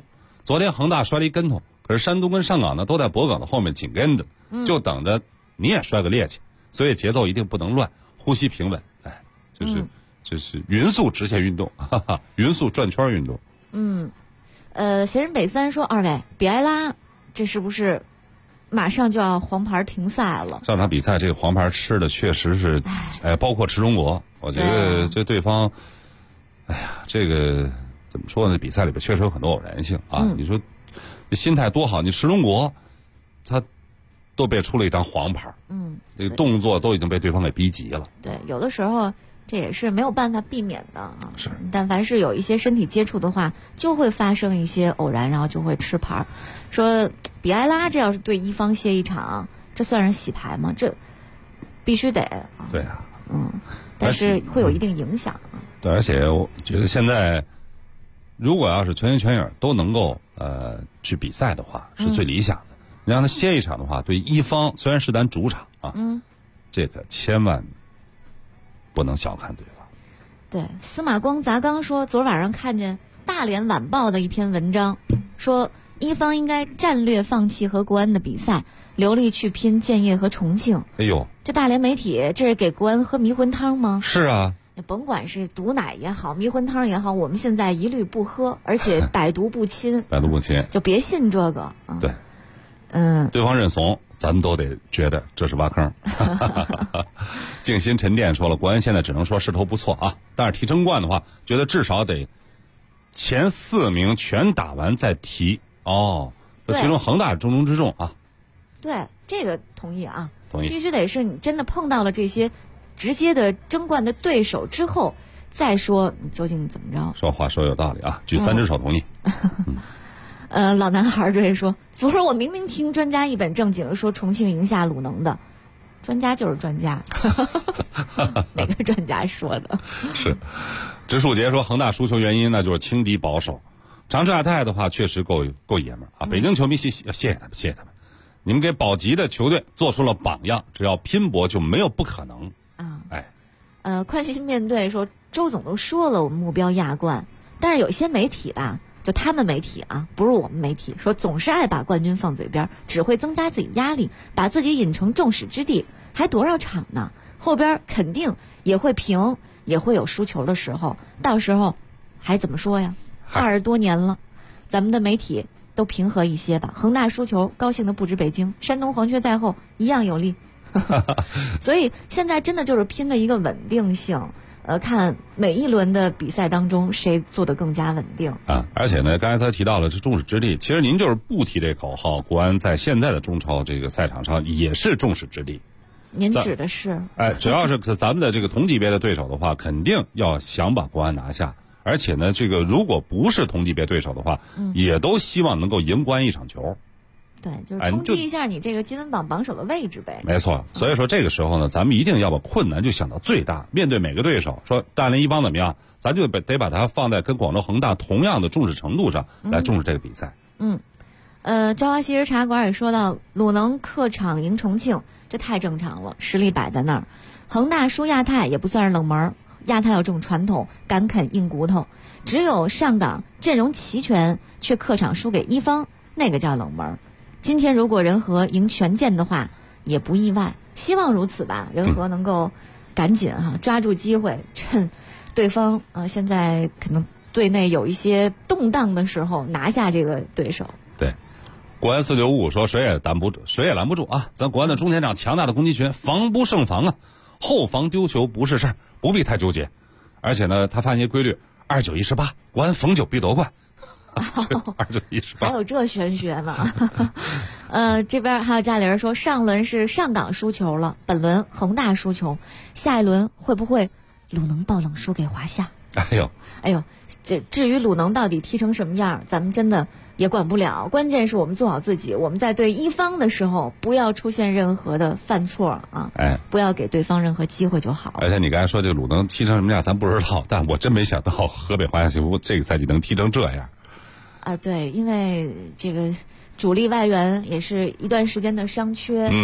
昨天恒大摔了一跟头，可是山东跟上港呢都在脖梗的后面紧跟着，就等着你也摔个趔趄，所以节奏一定不能乱，呼吸平稳，哎，就是匀速直线运动，哈哈，匀速转圈运动。 闲人北三说，二位比埃拉这是不是马上就要黄牌停赛了？ 上场比赛这个黄牌吃的确实是，包括吃中国，我觉得这对方，哎呀，这个怎么说呢？比赛里边确实有很多偶然性啊。你说心态多好，你吃中国，他都被出了一张黄牌，这个动作都已经被对方给逼急了。 对，有的时候这也是没有办法避免的啊。是，但凡是有一些身体接触的话，就会发生一些偶然，然后就会吃牌。说比埃拉这要是对一方歇一场，这算是洗牌吗？这必须得。 对啊。 但是会有一定影响。 对，而且我觉得现在，如果要是全心全意都能够去比赛的话，是最理想的。你让他歇一场的话，对一方虽然是咱主场啊，这个千万不能小看对方。 对，司马光砸缸说，昨晚上看见大连晚报的一篇文章，说一方应该战略放弃和国安的比赛，流力去拼建业和重庆。 哎呦， 这大连媒体这是给国安喝迷魂汤吗？ 是啊， 甭管是毒奶也好，迷魂汤也好，我们现在一律不喝，而且百毒不侵。 百毒不侵， 就别信这个啊。 对，对方认怂，咱都得觉得这是挖坑。静心沉淀说了，国安现在只能说势头不错啊，但是提争冠的话，觉得至少得前4名全打完再提哦。其中恒大重中之重啊。 对，这个同意啊， 同意。 必须得是你真的碰到了这些直接的争冠的对手之后，再说你究竟怎么着。 说话说有道理啊，举3只手同意。 老男孩这说，昨儿我明明听专家一本正经说重庆赢下鲁能的，专家就是专家。哪个专家说的？ 是，植树杰说恒大输球原因那就是轻敌保守。长治亚泰的话确实够爷们儿啊！北京球迷谢谢他们，谢谢他们，你们给保级的球队做出了榜样，只要拼搏就没有不可能啊！ 宽心面对说，周总都说了我们目标亚冠，但是有些媒体吧，就他们媒体啊，不是我们媒体，说总是爱把冠军放嘴边，只会增加自己压力，把自己引成众矢之的，还多少场呢？后边肯定也会平，也会有输球的时候，到时候还怎么说呀？20多年了，咱们的媒体都平和一些吧。恒大输球，高兴的不止北京，山东黄雀在后一样有利。所以现在真的就是拼的一个稳定性。看每一轮的比赛当中谁做得更加稳定啊！而且呢，刚才他提到了是众矢之的，其实您就是不提这口号，国安在现在的中超这个赛场上也是众矢之的。 您指的是？ 只要是咱们的这个同级别的对手的话，肯定要想把国安拿下。而且呢，这个如果不是同级别对手的话，也都希望能够赢国安一场球。 对，就是冲击一下你这个积分榜榜首的位置呗。 没错，所以说这个时候呢，咱们一定要把困难就想到最大。面对每个对手，说大连一方怎么样，咱就得把它放在跟广州恒大同样的重视程度上来重视这个比赛。 朝华西日茶馆也说到，鲁能客场赢重庆，这太正常了，实力摆在那儿。恒大输亚泰也不算是冷门，亚泰有这种传统，敢啃硬骨头。只有上港阵容齐全，却客场输给一方，那个叫冷门。今天如果人和赢权健的话，也不意外，希望如此吧。人和能够赶紧抓住机会，趁对方现在可能队内有一些动荡的时候，拿下这个对手。 对，国安495说谁也拦不住啊！咱国安的中前场强大的攻击群，防不胜防啊！后防丢球不是事儿，不必太纠结。而且呢，他发现一规律：29-18，国安逢9必夺冠。 还有这玄学呢？这边还有家里人说，上轮是上港输球了，本轮恒大输球，下一轮会不会鲁能爆冷输给华夏？哎呦，这至于鲁能到底踢成什么样，咱们真的也管不了。关键是我们做好自己，我们在对一方的时候不要出现任何的犯错啊，不要给对方任何机会就好。 而且你刚才说这个鲁能踢成什么样，咱不知道，但我真没想到河北华夏幸福这个赛季能踢成这样。对， 因为这个主力外援也是一段时间的伤缺，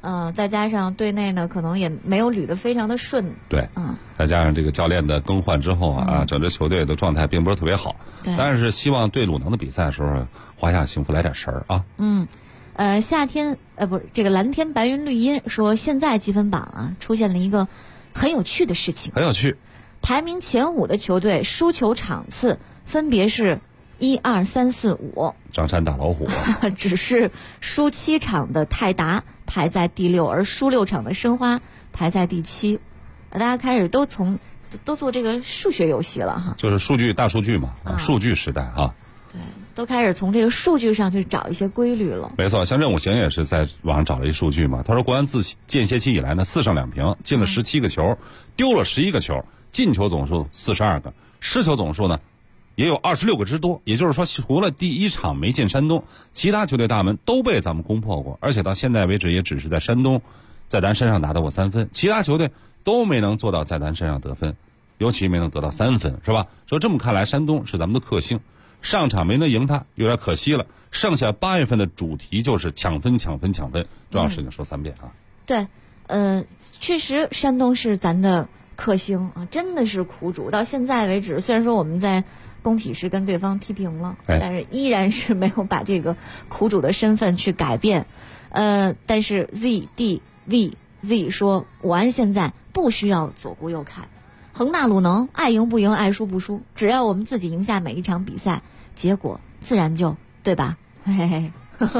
再加上队内呢可能也没有捋得非常的顺。 对，再加上这个教练的更换之后啊，整支球队的状态并不是特别好。 对， 但是希望对鲁能的比赛的时候，华夏幸福来点神儿啊。 夏天这个蓝天白云绿荫说，现在积分榜啊出现了一个很有趣的事情。 很有趣。 排名前5的球队输球场次分别是1、2、3、4、5。 张山大老虎。 只是输7场的泰达排在第6，而输6场的申花排在第7。大家开始都做这个数学游戏了哈。 就是大数据嘛，数据时代啊。 对，都开始从这个数据上去找一些规律了。 没错，像任武行也是在网上找了一数据嘛。他说，国安自间歇期以来呢，4胜2平，进了17个球，丢了11个球，进球总数42个，失球总数呢也有26个之多。也就是说，除了第1场没进山东，其他球队大门都被咱们攻破过，而且到现在为止也只是在山东在咱身上拿到过3分，其他球队都没能做到在咱身上得分，尤其没能得到3分，是吧？说这么看来，山东是咱们的克星，上场没能赢他有点可惜了。剩下8月份的主题就是抢分，重要事情说3遍啊。 对，确实山东是咱的克星啊，真的是苦主。到现在为止，虽然说我们在工体是跟对方踢平了，但是依然是没有把这个苦主的身份去改变。但是 ZDVZ 说，我安现在不需要左顾右看，恒大鲁能爱赢不赢，爱输不输，只要我们自己赢下每一场比赛，结果自然就对吧？嘿嘿嘿。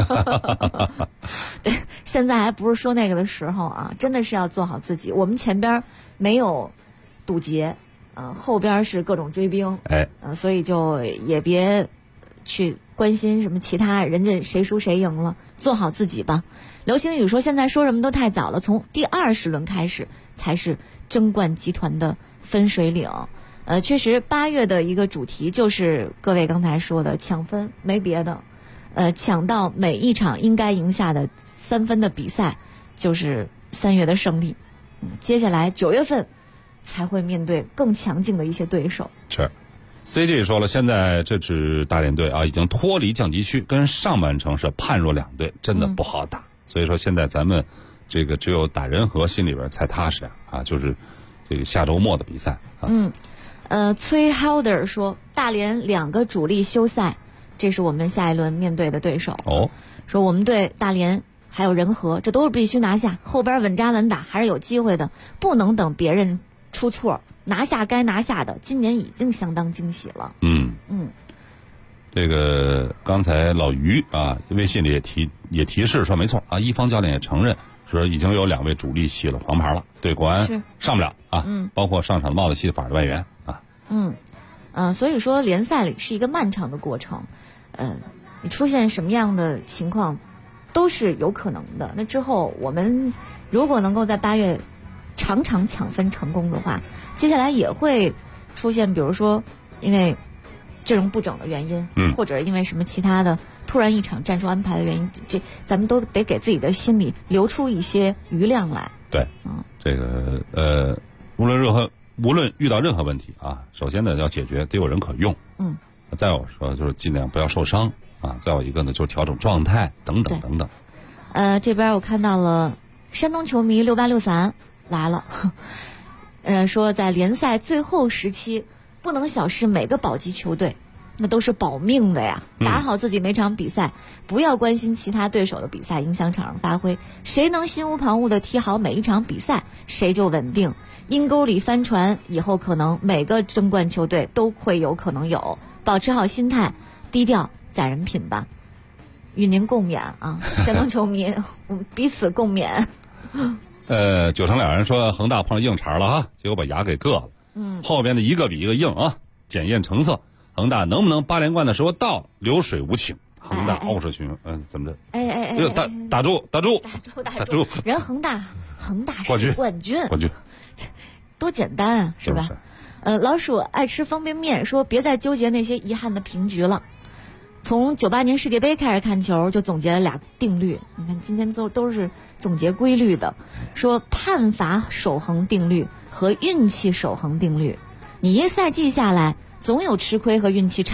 对，现在还不是说那个的时候啊，真的是要做好自己。我们前边没有堵截，后边是各种追兵，所以就也别去关心什么其他人家谁输谁赢了，做好自己吧。流星雨说，现在说什么都太早了，从第20轮开始才是争冠集团的分水岭。确实8月的一个主题就是各位刚才说的抢分，没别的。抢到每一场应该赢下的3分的比赛，就是3月的胜利。接下来9月份才会面对更强劲的一些对手。 是 CG 说了，现在这支大连队啊已经脱离降级区，跟上半程是判若两队，真的不好打。所以说现在咱们这个只有打人和心里边才踏实啊，就是这个下周末的比赛啊。 崔 Helder 说，大连2个主力休赛，这是我们下一轮面对的对手。说我们对大连还有仁和，这都是必须拿下，后边稳扎稳打还是有机会的，不能等别人出错，拿下该拿下的。今年已经相当惊喜了。 这个刚才老于啊微信里也提示说，没错啊，一方教练也承认说已经有2位主力洗了黄牌了，对国安上不了啊，包括上场帽子戏法的外援啊。 所以说联赛里是一个漫长的过程，你出现什么样的情况都是有可能的。那之后我们如果能够在8月场抢分成功的话，接下来也会出现比如说因为阵容不整的原因，或者因为什么其他的突然一场战术安排的原因，这咱们都得给自己的心里留出一些余量来。 对，这个无论遇到任何问题啊，首先呢要解决得有人可用，再有说就是尽量不要受伤啊，再有一个呢就是调整状态等等等等。 这边我看到了山东球迷6863来了，说在联赛最后时期不能小视每个保级球队，那都是保命的呀。打好自己每场比赛，不要关心其他对手的比赛影响场上发挥，谁能心无旁骛地踢好每一场比赛，谁就稳定。阴沟里翻船，以后可能每个争冠球队都会有可能有。保持好心态，低调载人品吧。与您共勉啊，山东球迷，我们彼此共勉。 九成两人说恒大碰上硬茬了哈，结果把牙给硌了。后边的一个比一个硬啊，检验成色。恒大能不能8连冠的时候到了？流水无情，恒大傲视群雄，怎么着？打住！ 人恒大是冠军，多简单啊，是吧？老鼠爱吃方便面说，别再纠结那些遗憾的平局了。从98年世界杯开始看球，就总结了2定律。你看今天都是总结规律的，说判罚守恒定律和运气守恒定律。你一赛季下来，总有吃亏和运气差，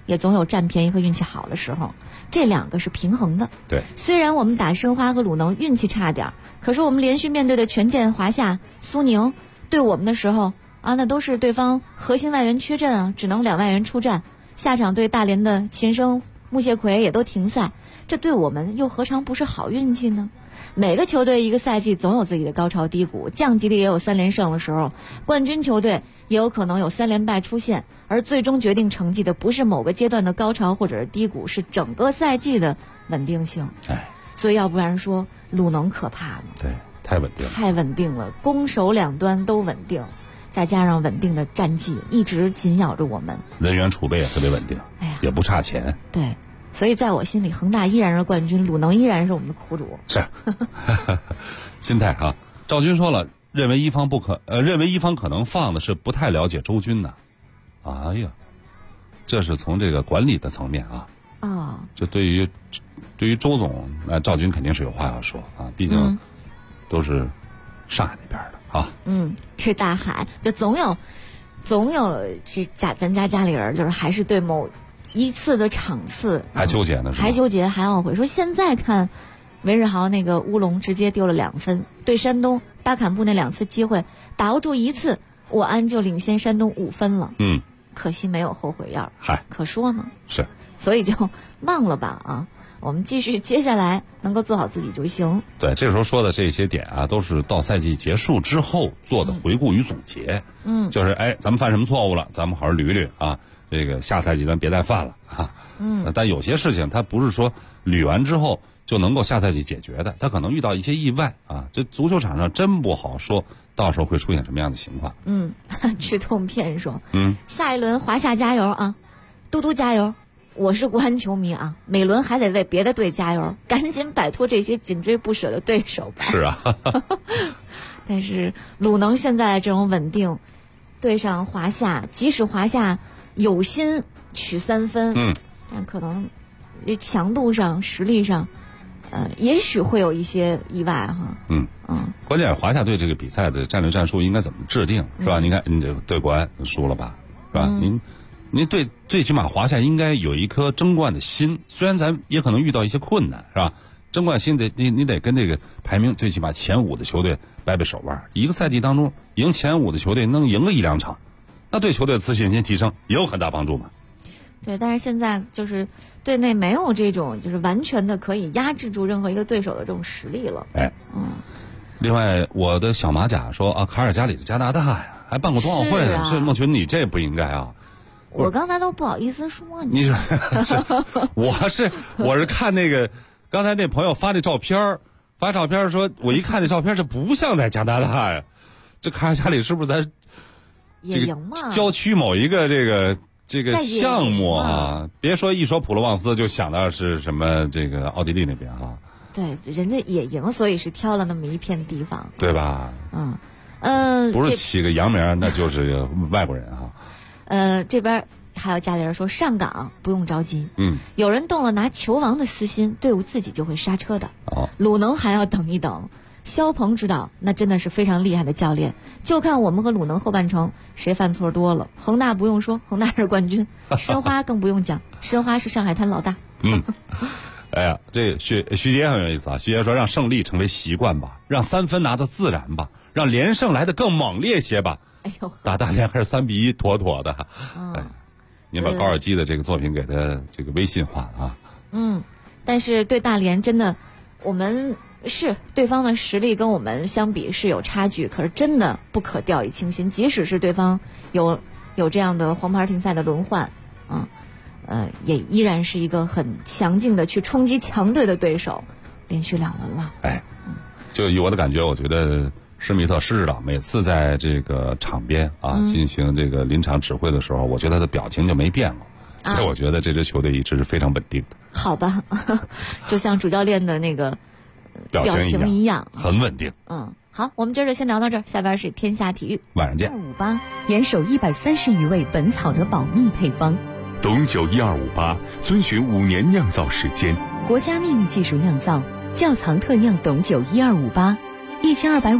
也总有占便宜和运气好的时候，这两个是平衡的。 对， 虽然我们打申花和鲁能运气差点，可是我们连续面对的权健、华夏、苏宁对我们的时候啊，那都是对方核心外援缺阵啊，只能2外援出战。下场对大连的秦升、穆谢奎也都停赛，这对我们又何尝不是好运气呢？每个球队一个赛季总有自己的高潮低谷，降级的也有3连胜的时候，冠军球队也有可能有3连败出现，而最终决定成绩的不是某个阶段的高潮或者是低谷，是整个赛季的稳定性。所以要不然说鲁能可怕了， 对，太稳定了， 太稳定了，攻守两端都稳定，再加上稳定的战绩一直紧咬着我们， 人员储备也特别稳定，也不差钱。 对，所以在我心里，恒大依然是冠军，鲁能依然是我们的苦主。 是，心态啊。赵军说了，认为一方可能放的是不太了解周军的。哎呀，这是从这个管理的层面啊。这对于周总，那赵军肯定是有话要说啊，毕竟都是上海那边的啊。 这大海就总有这咱家里人就是还是对某一次的场次还纠结呢，是吧？ 还纠结还懊悔。说现在看韦世豪那个乌龙直接丢了2分，对山东巴坎布那2次机会打不住1次，我安就领先山东5分了。可惜没有后悔药，可说呢。 是， 所以就忘了吧啊。我们继续，接下来能够做好自己就行。 对，这个时候说的这些点啊，都是到赛季结束之后做的回顾与总结。就是咱们犯什么错误了，咱们好好捋捋啊。这个下赛季咱别再犯了哈。但有些事情它不是说捋完之后就能够下赛季解决的，它可能遇到一些意外啊。这足球场上真不好说，到时候会出现什么样的情况。 吃痛片说，下一轮华夏加油啊，嘟嘟加油。我是国安球迷啊，每轮还得为别的队加油，赶紧摆脱这些紧追不舍的对手吧。 是啊。 但是鲁能现在这种稳定，对上华夏，即使华夏有心取3分，但可能强度上、实力上，也许会有一些意外哈。 关键华夏队这个比赛的战略战术应该怎么制定，是吧？你看，你对国安输了吧，是吧？您对最起码华夏应该有一颗争冠的心，虽然咱也可能遇到一些困难，是吧？争冠心你得跟这个排名最起码前5的球队掰手腕，一个赛季当中赢前5的球队能赢个1-2场，那对球队的自信心提升也有很大帮助嘛。 对，但是现在就是队内没有这种就是完全的可以压制住任何一个对手的这种实力了。 另外，我的小马甲说啊，卡尔加里是加拿大呀，还办过冬奥会呢，这孟群你这不应该啊。 我刚才都不好意思说你说我是看那个刚才那朋友发照片说，我一看那照片，这不像在加拿大呀，这卡尔加里是不是在这个郊区某一个这个项目啊？别说一说普罗旺斯就想到是什么这个奥地利那边啊。 对，人家也赢，所以是挑了那么一片地方， 对吧？不是起个洋名，那就是外国人啊。 这边还有家里人说上港不用着急，有人动了拿球王的私心，队伍自己就会刹车的。鲁能还要等一等，肖鹏指导那真的是非常厉害的教练，就看我们和鲁能后半程谁犯错多了。恒大不用说，恒大是冠军，申花更不用讲，申花是上海滩老大。 哎呀，这徐杰很有意思啊！徐杰说，让胜利成为习惯吧，让3分拿得自然吧，让连胜来得更猛烈些吧。打大连还是3-1，妥妥的。您把高尔基的这个作品给他这个微信化啊。 但是对大连真的，我们是对方的实力跟我们相比是有差距，可是真的不可掉以轻心。即使是对方有这样的黄牌停赛的轮换，也依然是一个很强劲的去冲击强队的对手，连续2轮了。 就以我的感觉，我觉得施密特施指导每次在这个场边啊进行这个临场指挥的时候，我觉得他的表情就没变过，所以我觉得这支球队一直是非常稳定的。 好吧，就像主教练的那个表情一样， 很稳定。 好，我们今儿就先聊到这儿，下边是天下体育， 晚上见。 258严守130余味本草的保密配方。 董酒1258遵循5年酿造时间， 国家秘密技术酿造，窖藏特酿董酒1258，1250